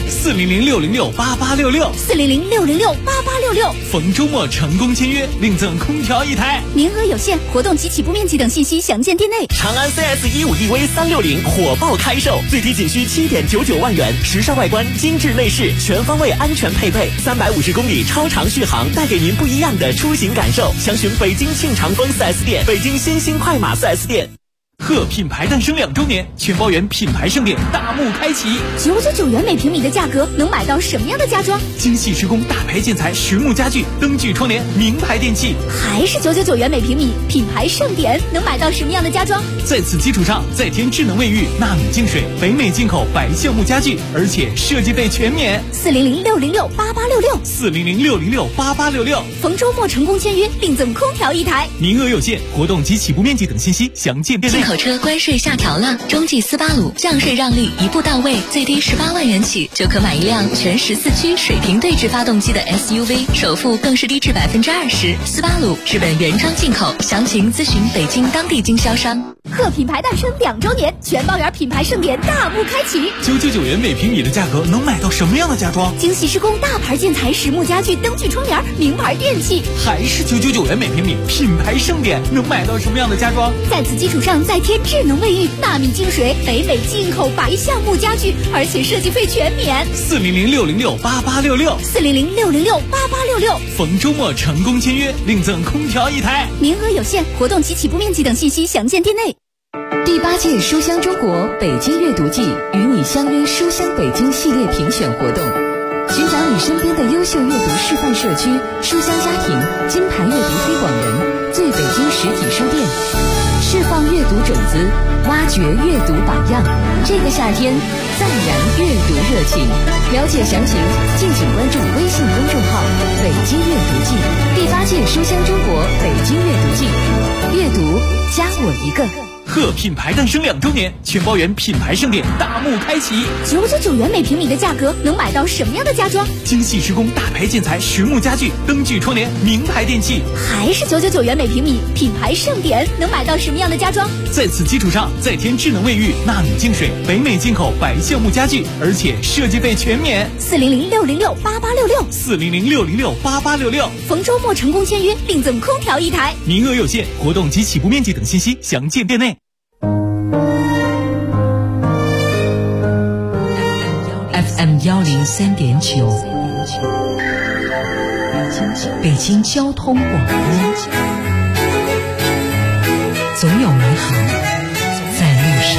400-606-8866，400-606-8866，逢周末成功签约，另赠空调1台， 名额有限，活动及起步面积等信息详见店内。 长安 CS15EV 360火爆开售，最低仅需7.99万元，时尚外观，精致内饰，全方位安全配备，350公里超长续航，带给您不一样的出行感受。详询北京庆长丰 4S 店、北京新兴快马 4S 店。 贺品牌诞生2周年，全包圆品牌盛典大幕开启。 999元每平米的价格，能买到什么样的家装？ 精细施工大牌建材、实木家具、灯具窗帘、名牌电器， 还是999元每平米，品牌盛典能买到什么样的家装？ 在此基础上再添智能卫浴、纳米净水、北美进口白橡木家具，而且设计费全免。 400-606-8866，400-606-8866，逢周末成功签约，另赠空调1台， 名额有限，活动及起步面积等信息详见店内。 进口车关税下调了，中继斯巴鲁降税让利一步到位，最低18万元起就可买一辆全14驱水平对置发动机的 SUV， 首付更是低至20%。斯巴鲁日本原装进口，详情咨询北京当地经销商。 贺品牌诞生2周年，全包圆品牌盛典大幕开启。 999元每平米的价格，能买到什么样的家装？ 精细施工大牌建材、实木家具、灯具窗帘、名牌电器， 还是999元每平米，品牌盛典能买到什么样的家装？ 在此基础上再添智能卫浴、纳米净水、北美进口白橡木家具，而且设计费全免。 400-606-8866，400-606-8866，逢周末成功签约，另赠空调1台， 名额有限，活动及起步面积等信息详见店内。 第8届书香中国北京阅读季与你相约书香北京系列评选活动，寻找你身边的优秀阅读示范社区、书香家庭、金牌阅读推广人、最北京实体书店，释放阅读种子，挖掘阅读榜样。这个夏天再燃阅读热情。了解详情，敬请关注微信公众号“北京阅读季”。第8届书香中国北京阅读季，阅读加我一个。 贺品牌诞生2周年，全包圆品牌盛典大幕开启。 999元每平米的价格，能买到什么样的家装？ 精细施工大牌建材、实木家具、灯具窗帘、名牌电器， 还是999元每平米，品牌盛典能买到什么样的家装？ 在此基础上再添智能卫浴、纳米净水、北美进口白橡木家具，而且设计费全免。 400-606-8866，400-606-8866，逢周末成功签约，另赠空调1台， 名额有限，活动及起步面积等信息详见店内。 FM103.9，北京交通广播，总有美好在路上。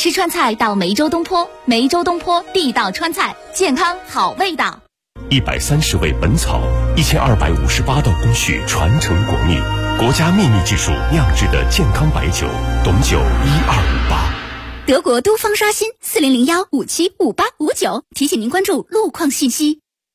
吃川菜到梅州东坡，梅州东坡地道川菜，健康好味道。 130味本草，1258道工序传承国秘，国家秘密技术酿制的健康白酒，董酒1258。 德国都方刷新4001575859，提醒您关注路况信息。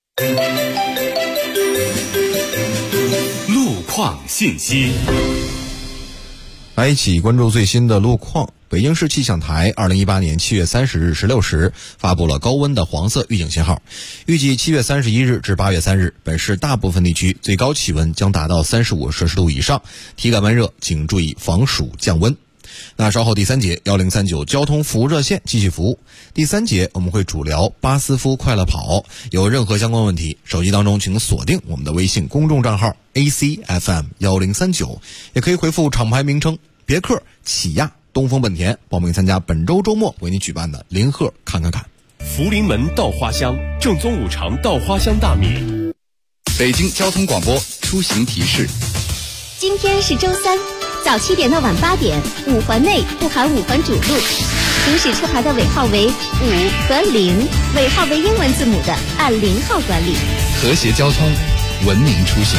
路况信息， 来一起关注最新的路况。北京市气象台2018年7月30日16时发布了高温的黄色预警信号，预计7月31日至8月3日，本市大部分地区最高气温将达到35摄氏度以上，体感闷热，请注意防暑降温。那稍后第3节1039交通服务热线继续服务。第3节我们会主聊巴斯夫快乐跑，有任何相关问题，手机当中请锁定我们的微信公众账号 ACFM1039，也可以回复厂牌名称别克、起亚、东风本田，报名参加本周周末为你举办的林鹤看看看。 福临门稻花香，正宗五常稻花香大米。 北京交通广播出行提示： 今天是周三，早7点到晚8点，5环内不含5环主路，行驶车牌的尾号为5和0，尾号为英文字母的按0号管理。 和谐交通，文明出行。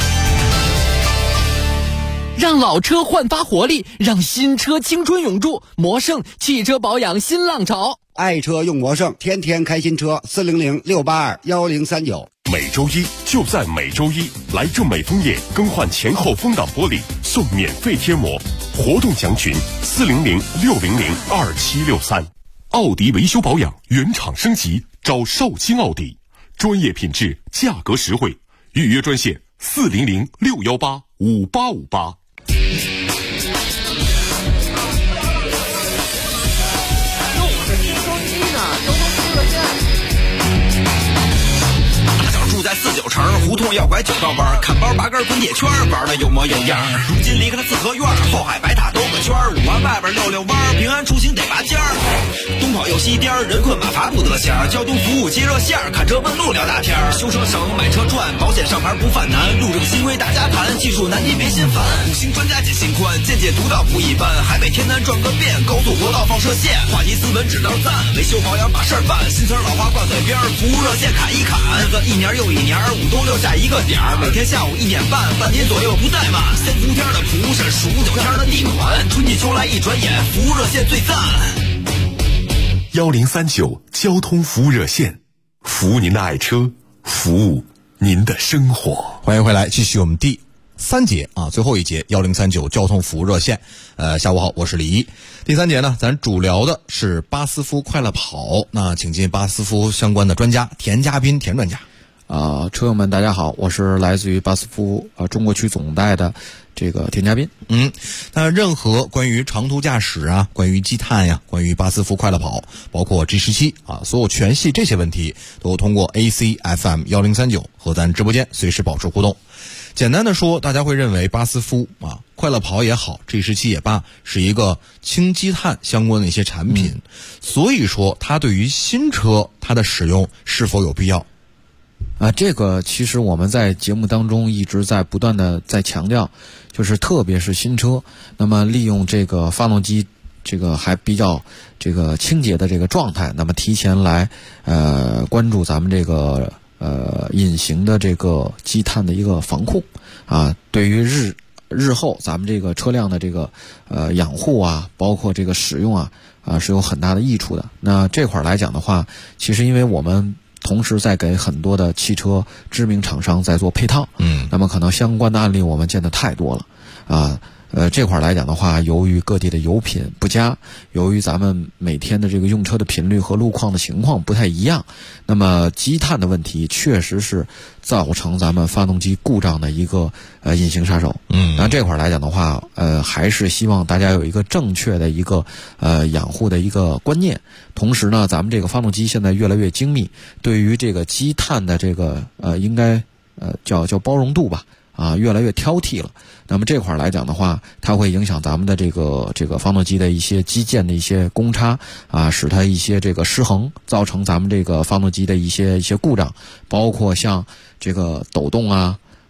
让老车焕发活力，让新车青春永驻。魔胜汽车保养新浪潮， 爱车用魔胜，天天开新车，400-682-1039。 每周一就在每周一，来正美枫叶更换前后风挡玻璃送免费贴膜，活动详询400-600-2763。奥迪维修保养原厂升级，找少卿奥迪，专业品质，价格实惠，预约专线400-618-5858。 住在49城，胡同要拐9道弯，看包拔根滚铁圈，玩的有模有样。如今离开了四合院，后海白塔兜个圈，5环外边溜弯，平安出行得拔尖儿。东跑右西颠，人困马乏不得闲。交通服务接热线，看车问路聊大天。修车省，买车赚，保险上牌不犯难。路政新规大家谈，技术难题别心烦。5星专家解心宽，见解独到不一般。海北天南转个遍，高速国道放射线，话题斯文只当赞，维修保养把事儿办。新词老话挂嘴边，服务热线砍一砍。日子一年又一年，5都留下一个点儿，每天下午1点半，半年左右不怠慢。3伏天的蒲扇，数9天的地暖，春季秋来一转眼，服务热线最赞。 1039交通服务热线，服务您的爱车，服务您的生活。 欢迎回来，继续我们第3节啊，最后一节1039交通服务热线。下午好，我是李一。第3节呢，咱主聊的是巴斯夫快乐跑。那请进巴斯夫相关的专家田嘉宾，田专家。 车友们大家好，我是来自于巴斯夫中国区总代的这个田嘉宾。 那任何关于长途驾驶啊，关于积碳呀，关于巴斯夫快乐跑，包括 G17啊，所有全系这些问题都通过 ACFM1039和咱直播间随时保持互动。简单的说，大家会认为巴斯夫啊，快乐跑也好， G17也罢，是一个轻积碳相关的一些产品，所以说它对于新车它的使用是否有必要？ 这个其实我们在节目当中一直在不断的在强调，就是特别是新车，那么利用这个发动机这个还比较这个清洁的这个状态，那么提前来关注咱们这个隐形的这个积碳的一个防控啊，对于日后咱们这个车辆的这个养护啊，包括这个使用啊是有很大的益处的。那这块来讲的话，其实因为我们同时在给很多的汽车知名厂商在做配套，那么可能相关的案例我们见得太多了这块来讲的话，由于各地的油品不佳，由于咱们每天的这个用车的频率和路况的情况不太一样，那么积碳的问题确实是造成咱们发动机故障的一个隐形杀手。那这块来讲的话，还是希望大家有一个正确的一个养护的一个观念。同时呢，咱们这个发动机现在越来越精密，对于这个积碳的这个应该叫包容度吧。越来越挑剔了。那么这块来讲的话，它会影响咱们的这个发动机的一些机件的一些公差使它一些这个失衡，造成咱们这个发动机的一些故障，包括像这个抖动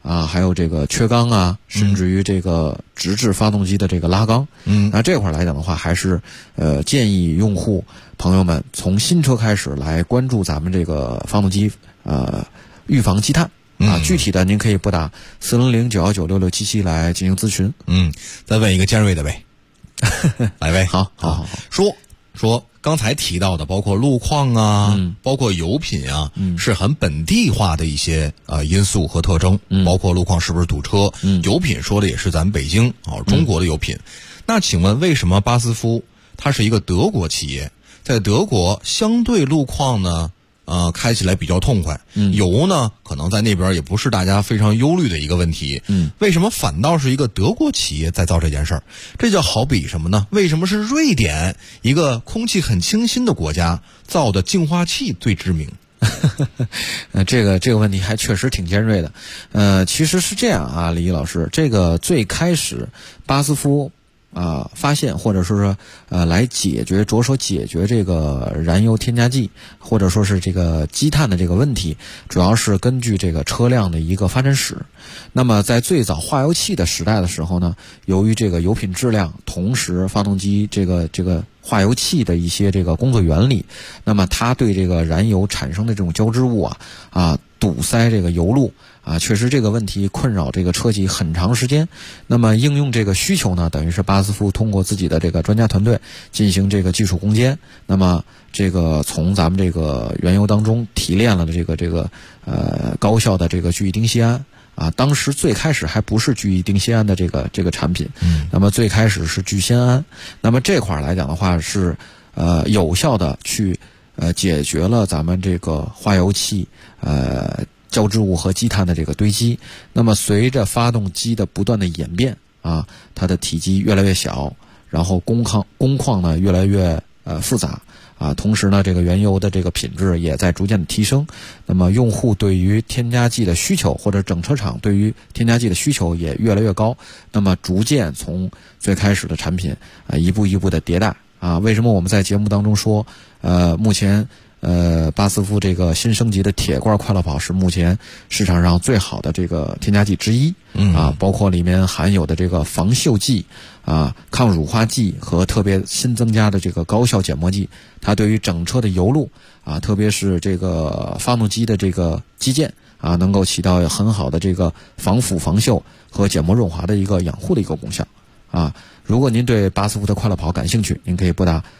还有这个缺缸啊，甚至于这个直至发动机的这个拉缸。那这块来讲的话，还是建议用户朋友们从新车开始来关注咱们这个发动机预防积碳。具体的您可以拨打400-919-6677来进行咨询。 再问一个尖锐的呗，来呗， 好， 说刚才提到的，包括路况啊，包括油品啊，是很本地化的一些因素和特征，包括路况是不是堵车，油品说的也是咱们北京中国的油品。那请问为什么巴斯夫它是一个德国企业，在德国相对路况呢？开起来比较痛快，油呢可能在那边也不是大家非常忧虑的一个问题。为什么反倒是一个德国企业在造这件事儿？这就好比什么呢？为什么是瑞典一个空气很清新的国家造的净化器最知名？ 这个问题还确实挺尖锐的。其实是这样啊，李毅老师，这个最开始巴斯夫发现或者说是来着手解决这个燃油添加剂或者说是这个积碳的这个问题，主要是根据这个车辆的一个发展史。那么在最早化油器的时代的时候呢，由于这个油品质量，同时发动机这个化油器的一些这个工作原理，那么它对这个燃油产生的这种胶质物堵塞这个油路确实这个问题困扰这个车企很长时间。那么应用这个需求呢，等于是巴斯夫通过自己的这个专家团队进行这个技术攻坚。那么这个从咱们这个原油当中提炼了的这个高效的这个聚乙丁烯胺当时最开始还不是聚乙丁烯胺的这个产品，那么最开始是聚酰胺。那么这块来讲的话是有效的去解决了咱们这个化油器胶质物和积碳的这个堆积。那么随着发动机的不断的演变它的体积越来越小，然后工况呢越来越复杂同时呢这个原油的这个品质也在逐渐的提升。那么用户对于添加剂的需求，或者整车厂对于添加剂的需求也越来越高。那么逐渐从最开始的产品一步一步的迭代为什么我们在节目当中说目前巴斯夫这个新升级的铁罐快乐跑是目前市场上最好的这个添加剂之一包括里面含有的这个防锈剂抗乳化剂和特别新增加的这个高效减磨剂，它对于整车的油路特别是这个发动机的这个机件能够起到很好的这个防腐防锈和减磨润滑的一个养护的一个功效如果您对巴斯夫的快乐跑感兴趣，您可以拨打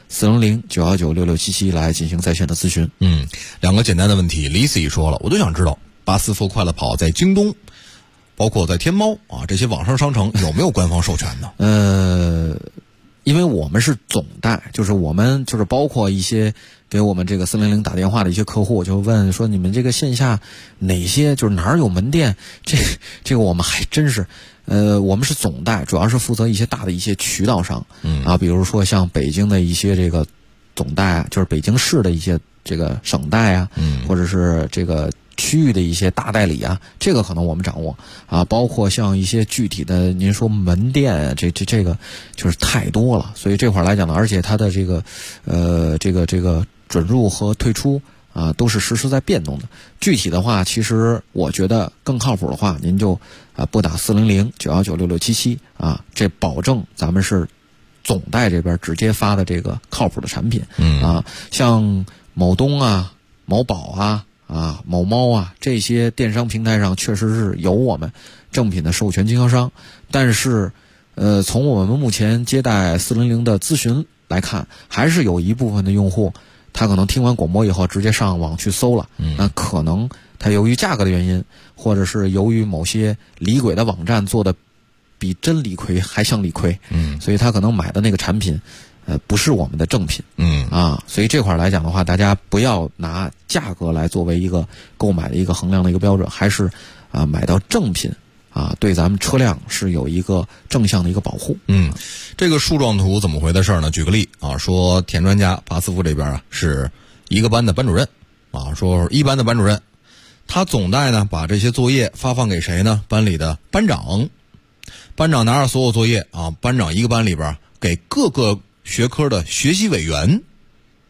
400-919-6677来进行在线的咨询。 两个简单的问题，李 C 说了，我都想知道巴斯夫快乐跑在京东，包括在天猫这些网上商城有没有官方授权呢？ 因为我们是总代，就是我们就是包括一些给我们这个400打电话的一些客户，就问说你们这个线下哪些就是哪儿有门店？这个我们还真是。我们是总代，主要是负责一些大的一些渠道商比如说像北京的一些这个总代就是北京市的一些这个省代或者是这个区域的一些大代理这个可能我们掌握包括像一些具体的您说门店这个就是太多了，所以这块来讲呢，而且它的这个准入和退出都是实时在变动的。具体的话，其实我觉得更靠谱的话，您就拨打400-919-6677这保证咱们是总代这边直接发的这个靠谱的产品像某东某宝某猫这些电商平台上确实是有我们正品的授权经销商，但是从我们目前接待400的咨询来看，还是有一部分的用户他可能听完广播以后直接上网去搜了那可能他由于价格的原因，或者是由于某些李鬼的网站做的比真李逵还像李逵所以他可能买的那个产品不是我们的正品所以这块来讲的话，大家不要拿价格来作为一个购买的一个衡量的一个标准，还是买到正品对咱们车辆是有一个正向的一个保护。 这个树状图怎么回的事呢？举个例说田专家巴斯夫这边是一个班的班主任说一班的班主任，他总代呢把这些作业发放给谁呢？班里的班长，班长拿着所有作业班长一个班里边给各个学科的学习委员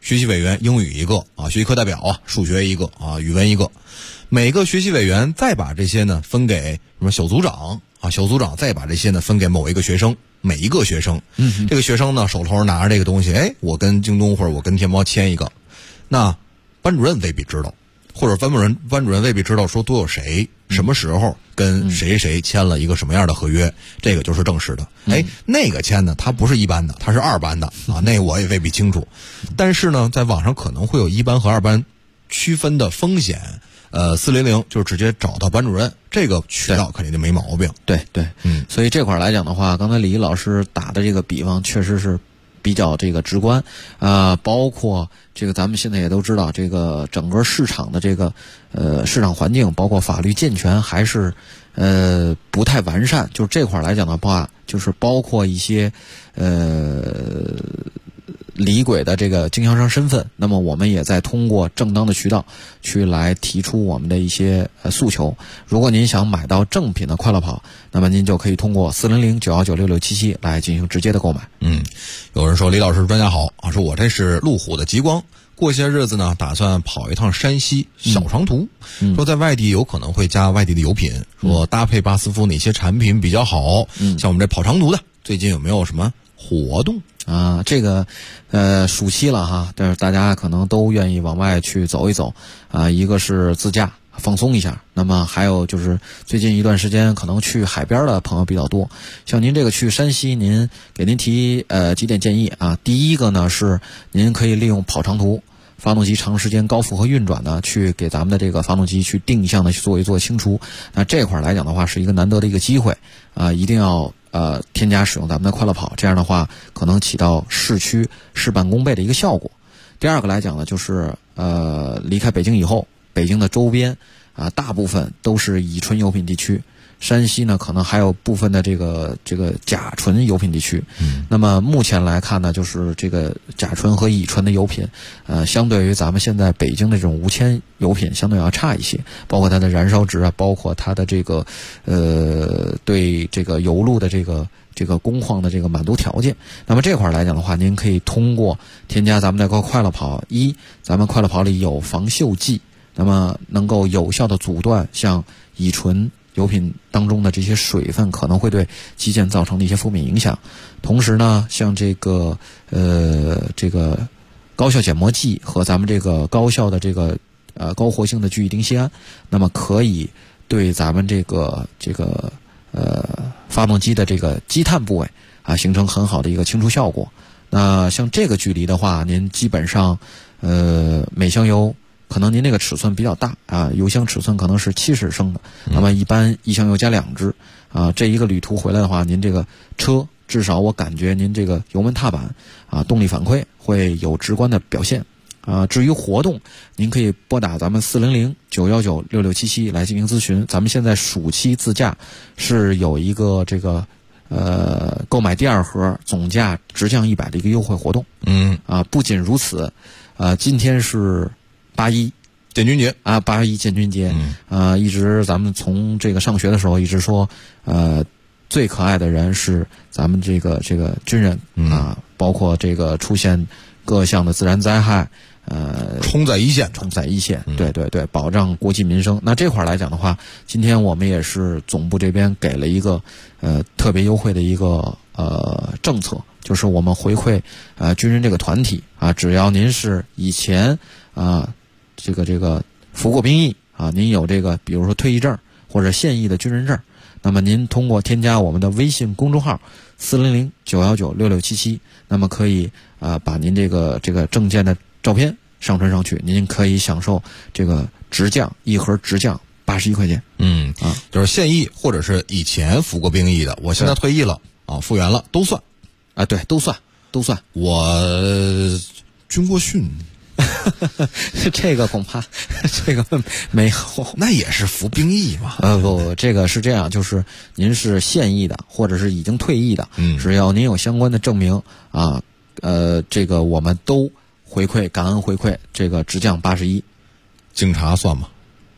学习委员英语一个啊，学习课代表啊，数学一个啊，语文一个。每个学习委员再把这些呢分给什么小组长啊，小组长再把这些呢分给某一个学生，每一个学生，这个学生呢手头拿着这个东西，哎，我跟京东或者我跟天猫签一个，那班主任未必知道，或者班主任未必知道说都有谁什么时候跟谁签了一个什么样的合约，这个就是正式的。哎，那个签呢，它不是一班的，它是二班的啊，那我也未必清楚。但是呢，在网上可能会有一班和二班区分的风险。400就是直接找到班主任，这个渠道肯定就没毛病。 对，所以这块来讲的话，刚才李老师打的这个比方确实是比较这个直观，包括这个咱们现在也都知道，这个整个市场的这个市场环境，包括法律健全还是不太完善。就是这块来讲的话，就是包括一些离轨的这个经销商身份，那么我们也在通过正当的渠道去来提出我们的一些诉求。如果您想买到正品的快乐跑，那么您就可以通过400-919-6677来进行直接的购买。 有人说李老师专家好啊，说我这是路虎的极光，过些日子呢打算跑一趟山西小长途，说在外地有可能会加外地的油品，说搭配巴斯夫哪些产品比较好，像我们这跑长途的最近有没有什么活动啊？这个暑期了哈，但是大家可能都愿意往外去走一走啊，一个是自驾放松一下，那么还有就是最近一段时间可能去海边的朋友比较多，像您这个去山西，给您提几点建议啊。第一个呢是您可以利用跑长途发动机长时间高负荷运转呢，去给咱们的这个发动机去定向的去做一做清除。那这块来讲的话是一个难得的一个机会啊，一定要添加使用咱们的快乐跑，这样的话可能起到市区事半功倍的一个效果。第二个来讲呢，就是离开北京以后，北京的周边大部分都是乙醇油品地区，山西呢可能还有部分的这个甲醇油品地区。那么目前来看呢，就是这个甲醇和乙醇的油品相对于咱们现在北京的这种无铅油品相对要差一些，包括它的燃烧值啊，包括它的这个对这个油路的这个工况的这个满足条件。那么这块来讲的话，您可以通过添加咱们的快乐跑，咱们快乐跑里有防锈剂，那么能够有效的阻断像乙醇油品当中的这些水分可能会对基建造成的一些负面影响。同时呢，像这个高效碱膜剂和咱们这个高效的这个高活性的聚乙丁酰胺，那么可以对咱们这个发动机的这个积碳部位形成很好的一个清除效果。那像这个距离的话，您基本上每箱油可能您那个尺寸比较大油箱尺寸可能是70升的，那么一般一箱油加2支这一个旅途回来的话，您这个车至少我感觉您这个油门踏板动力反馈会有直观的表现至于活动，您可以拨打咱们400-919-6677来进行咨询。咱们现在暑期自驾是有一个这个购买第2盒总价直降100的一个优惠活动。不仅如此，今天是8·1 建军节 8·1建军节，一直咱们从这个上学的时候一直说，最可爱的人是咱们这个军人包括这个出现各项的自然灾害， 冲在一线， 对，保障国计民生。那这块来讲的话，今天我们也是总部这边给了一个特别优惠的一个政策，就是我们回馈军人这个团体只要您是以前这个服过兵役您有这个比如说退役证或者现役的军人证，那么您通过添加我们的微信公众号400-919-6677，那么可以把您这个证件的照片上传上去，您可以享受这个直降一盒直降81块钱。 就是现役或者是以前服过兵役的，我现在退役了复员了都算对，都算。 我军过训这个恐怕这个没有， 那也是服兵役嘛。 不，这个是这样，就是您是现役的或者是已经退役的，只要您有相关的证明这个我们都回馈，感恩回馈这个直降81。 警察算吗？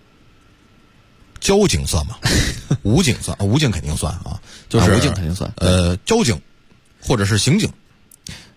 交警算吗？武警算武警肯定算就是武警肯定算。 交警或者是刑警。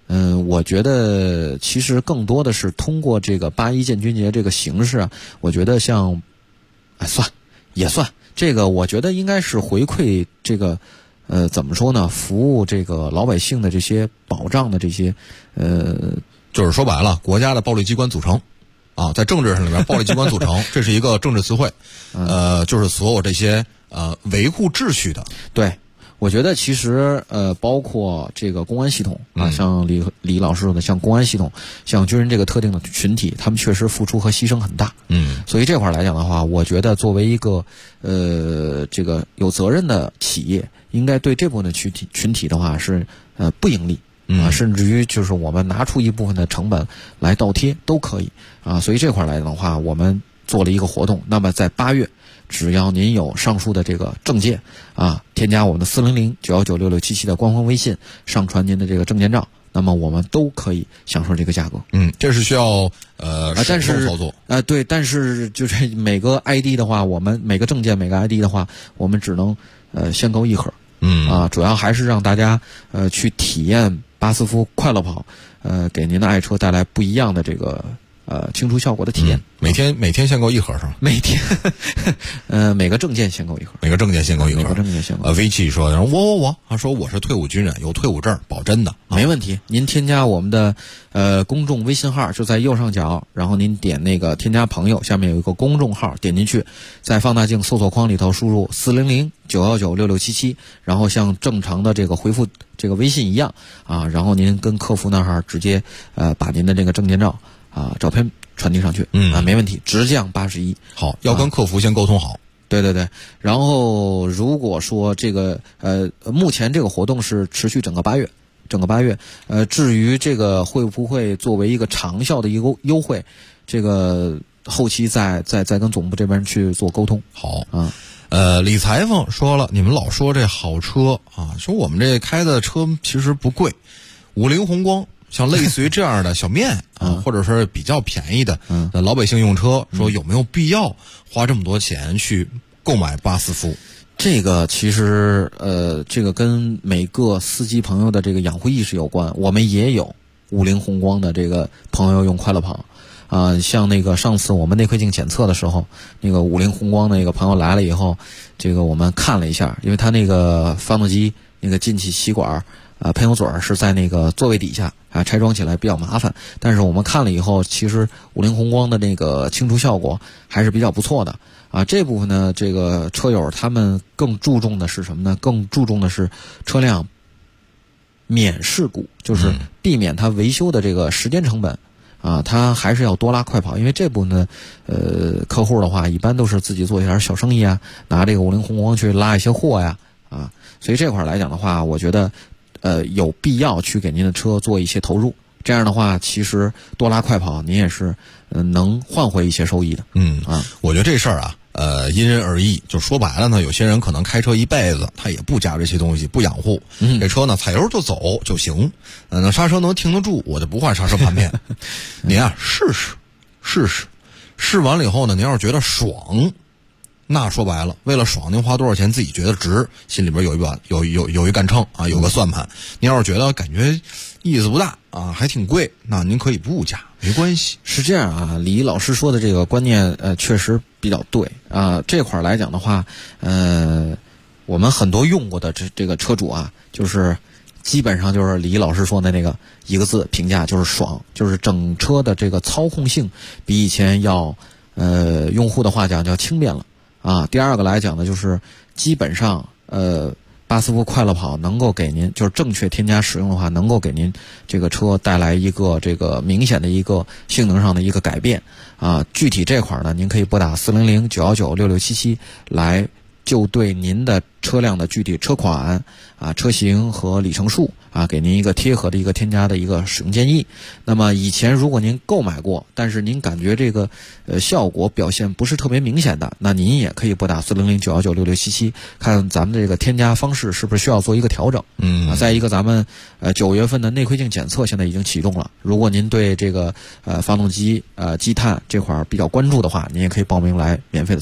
我觉得其实更多的是通过这个八一建军节这个形式啊，我觉得像，也算这个，我觉得应该是回馈这个，怎么说呢？服务这个老百姓的这些保障的这些， 就是说白了，国家的暴力机关组成。啊，在政治上里面，暴力机关组成，这是一个政治词汇，就是所有这些维护秩序的。 对，我觉得其实包括这个公安系统啊，像李老师说的，像公安系统，像军人这个特定的群体，他们确实付出和牺牲很大。所以这块来讲的话，我觉得作为一个这个有责任的企业，应该对这部分的群体的话是不盈利。甚至于就是我们拿出一部分的成本来倒贴都可以啊，所以这块来讲的话，我们做了一个活动。那么在8月，只要您有上述的这个证件啊，添加我们的400-919-6677的官方微信，上传您的这个证件照，那么我们都可以享受这个价格。 这是需要但是操作对，但是就是每个 ID 的话，我们每个证件每个 ID 的话，我们只能限购一盒。主要还是让大家去体验巴斯夫快乐跑，给您的爱车带来不一样的这个清除效果的体验。 每天限购一盒是吧？ 每天每个证件限购一盒。 每个证件限购一盒。 每个证件限购。 微气说，他说我是退伍军人，有退伍证，保真的。 没问题，您添加我们的公众微信号，就在右上角，然后您点那个添加朋友，下面有一个公众号，点进去，在放大镜搜索框里头输入400-919-6677，然后像正常的这个回复这个微信一样啊，然后您跟客服那儿直接把您的这个证件照照片传递上去，没问题，直降81。 好，要跟客服先沟通好。 对，然后如果说这个目前这个活动是持续整个8月，至于这个会不会作为一个长效的一个优惠，这个后期再跟总部这边去做沟通。 好啊。李裁缝说了，你们老说这好车啊，说我们这开的车其实不贵，50宏光。像类似于这样的小面或者说比较便宜的老百姓用车，说有没有必要花这么多钱去购买巴斯夫？ 这个其实这个跟每个司机朋友的这个养护意识有关。我们也有50宏光的这个朋友用快乐跑像那个上次我们内窥镜检测的时候，那个50宏光那个朋友来了以后，这个我们看了一下，因为他那个发动机那个进气吸管喷油嘴是在那个座位底下拆装起来比较麻烦，但是我们看了以后，其实50宏光的那个清除效果还是比较不错的这部分呢，这个车友他们更注重的是什么呢？更注重的是车辆免事故，就是避免它维修的这个时间成本他还是要多拉快跑，因为这部分呢客户的话一般都是自己做一点小生意拿这个50宏光去拉一些货所以这块来讲的话，我觉得有必要去给您的车做一些投入，这样的话其实多拉快跑您也是能换回一些收益的。 我觉得这事儿因人而异，就说白了呢，有些人可能开车一辈子他也不加这些东西，不养护这车呢踩油就走就行，那刹车能停得住我就不换刹车盘片您试试完了以后呢，您要是觉得爽，那说白了，为了爽，您花多少钱自己觉得值，心里边有一杆秤有个算盘。您要是觉得感觉意思不大还挺贵，那您可以不加，没关系。 是这样李老师说的这个观念确实比较对这块来讲的话，我们很多用过的这个车主就是基本上就是李老师说的那个一个字评价，就是爽，就是整车的这个操控性比以前要用户的话讲叫轻便了第二个来讲呢，就是基本上巴斯夫快乐跑能够给您，就是正确添加使用的话，能够给您这个车带来一个这个明显的一个性能上的一个改变具体这块呢，您可以拨打400-919-6677来就对您的车辆的具体车款车型和里程数给您一个贴合的一个添加的一个使用建议。那么以前如果您购买过，但是您感觉这个效果表现不是特别明显的，那您也可以拨打400-919-6677，看咱们这个添加方式是不是需要做一个调整。再一个咱们9月份的内窥镜检测现在已经启动了，如果您对这个发动机积碳这块比较关注的话，您也可以报名来免费的参与。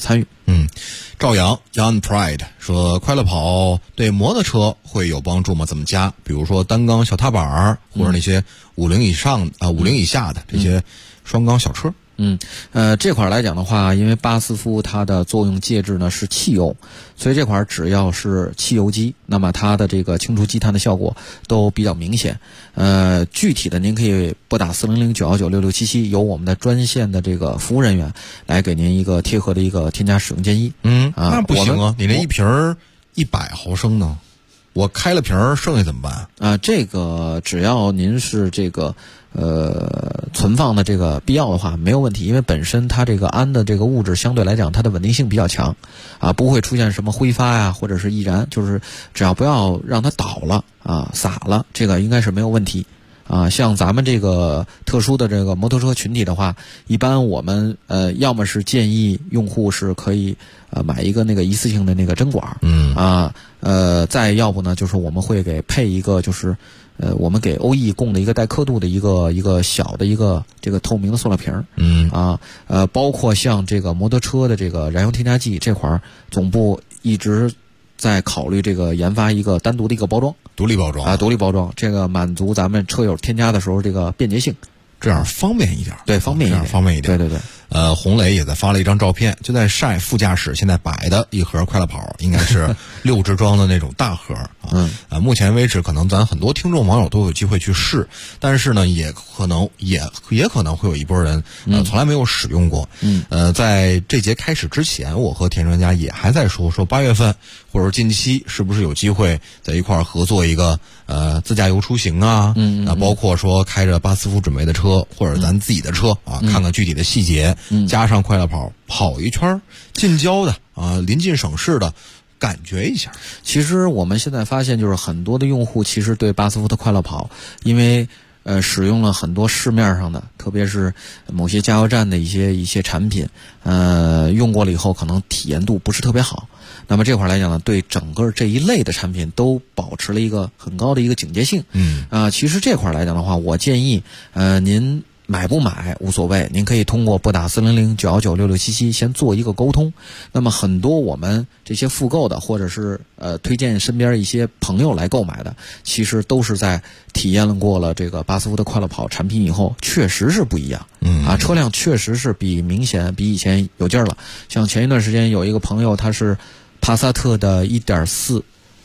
赵阳 Young Pride 说，快乐跑对摩托车会有帮助吗？怎么加？比如说单缸小踏板或者那些50以上50以下的这些双缸小车。 这块来讲的话，因为巴斯夫它的作用介质呢是汽油，所以这块只要是汽油机，那么它的这个清除积碳的效果都比较明显。具体的您可以拨打400-919-6677，由我们的专线的这个服务人员来给您一个贴合的一个添加使用建议。 那不行啊，你那一瓶100毫升呢？我开了瓶剩下怎么办？ 这个只要您是这个存放的这个必要的话没有问题，因为本身它这个氨的这个物质相对来讲它的稳定性比较强不会出现什么挥发呀或者是易燃，就是只要不要让它倒了洒了，这个应该是没有问题。像咱们这个特殊的这个摩托车群体的话，一般我们要么是建议用户是可以买一个那个一次性的那个针管，再要不呢就是我们会给配一个就是我们给欧翼供的一个带刻度的一个小的一个这个透明的塑料瓶，包括像这个摩托车的这个燃油添加剂这块儿，总部一直在考虑这个研发一个单独的一个包装， 独立包装， 这个满足咱们车友添加的时候这个便捷性， 这样方便一点。 对，方便一点。对。 洪磊也在发了一张照片，就在晒副驾驶现在摆的一盒快乐跑，应该是6支装的那种大盒目前为止可能咱很多听众网友都有机会去试，但是呢也可能会有一波人从来没有使用过。在这节开始之前，我和田专家也还在说8月份或者近期是不是有机会在一块儿合作一个自驾游出行包括说开着巴斯夫准备的车或者咱自己的车看看具体的细节，加上快乐跑一圈近郊的临近省市的感觉一下。 其实我们现在发现，就是很多的用户其实对巴斯夫的快乐跑，因为使用了很多市面上的，特别是某些加油站的一些产品，用过了以后可能体验度不是特别好。那么这块来讲呢，对整个这一类的产品都保持了一个很高的一个警戒性。其实这块来讲的话，我建议您买不买无所谓，您可以通过拨打400-919-6677先做一个沟通。那么很多我们这些复购的或者是推荐身边一些朋友来购买的，其实都是在体验过了这个巴斯夫的快乐跑产品以后，确实是不一样。车辆确实是明显比以前有劲儿了。像前一段时间有一个朋友，他是帕萨特的 1.4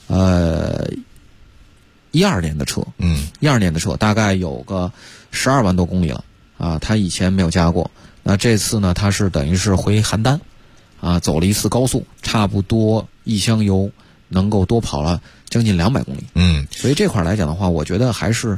12年的车，12年的车大概有个12万多公里了他以前没有加过。那这次呢，他是等于是回邯郸走了一次高速，差不多一箱油能够多跑了将近200公里。所以这块来讲的话，我觉得还是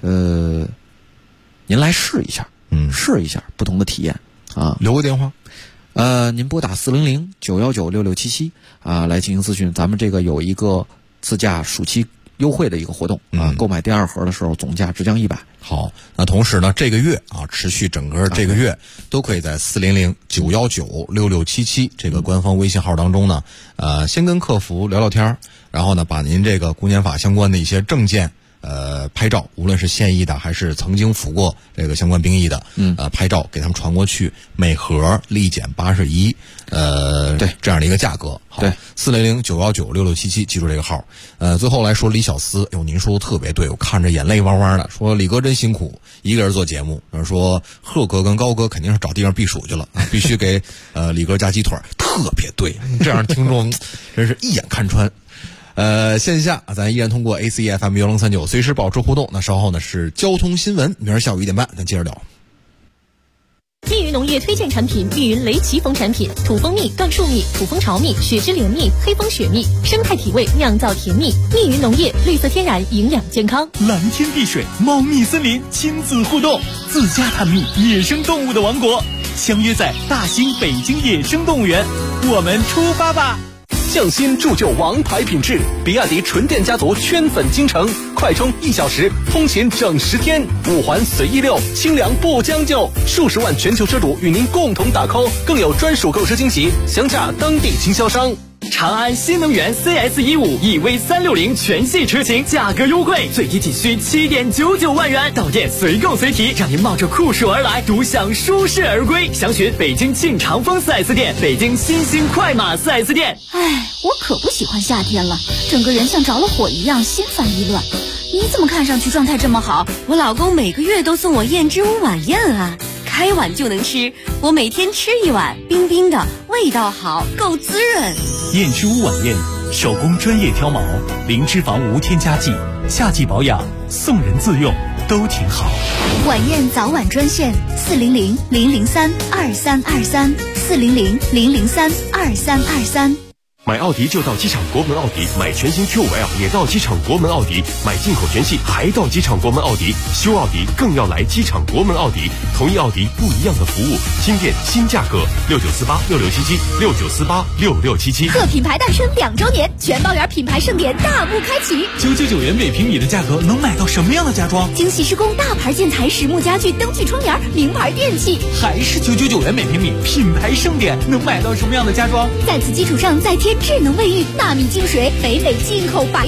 您来试一下，试一下不同的体验留个电话。 您拨打400-919-6677来进行咨询。咱们这个有一个自驾暑期优惠的一个活动购买第2盒的时候总价直降100。 好，那同时呢，这个月持续整个这个月都可以在400-919-6677这个官方微信号当中呢，先跟客服聊聊天，然后呢，把您这个公检法相关的一些证件拍照，无论是现役的还是曾经服过这个相关兵役的，拍照给他们传过去，每盒立减81， 对， 这样的一个价格。好，对，400-919-6677，记住这个号。最后来说李小思，您说的特别对，我看着眼泪汪汪的，说李哥真辛苦，一个人做节目，说贺哥跟高哥肯定是找地方避暑去了，必须给李哥加鸡腿，特别对，这样听众真是一眼看穿。线下咱依然通过 ACFM 1039随时保持互动。那稍后呢是交通新闻，明儿下午1点半咱接着聊。 密云农业推荐产品：密云雷奇蜂产品，土蜂蜜、椴树蜜、土蜂巢蜜、雪之莲蜜、黑蜂雪蜜，生态体味，酿造甜蜜。密云农业，绿色天然，营养健康。 蓝天碧水，猫蜜森林，亲子互动，自家探秘野生动物的王国，相约在大兴北京野生动物园，我们出发吧！ 匠心铸就王牌品质，比亚迪纯电家族圈粉京城，快充1小时，通勤整10天，5环随意溜，清凉不将就，数十万全球车主与您共同打 call，更有专属购车惊喜，详洽当地经销商。 长安新能源 CS15 EV360全系车型价格优惠，最低仅需7.99万元，到店随购随提，让您冒着酷暑而来，独享舒适而归。详询北京庆长丰 4S 店、北京新兴快马 4S 店。 哎，我可不喜欢夏天了，整个人像着了火一样，心烦意乱。你怎么看上去状态这么好？我老公每个月都送我燕之屋晚宴啊，开碗就能吃，我每天吃一碗，冰冰的，味道好，够滋润。 燕之屋晚宴，手工专业挑毛，零脂肪无添加剂，夏季保养，送人自用都挺好。 晚宴早晚专线400-003-2323，400-003-2323。 买奥迪就到机场国门奥迪，买全新 Q5L 也到机场国门奥迪，买进口全系还到机场国门奥迪，修奥迪更要来机场国门奥迪，同一奥迪不一样的服务，新店新价格，69486677，69486677。 贺品牌诞生2周年，全包圆品牌盛典大幕开启 ，999元每平米的价格能买到什么样的家装？ 精细施工大牌建材、实木家具、灯具窗帘、名牌电器， 还是999元每平米，品牌盛典能买到什么样的家装？ 在此基础上再添智能卫浴、纳米净水、北美进口白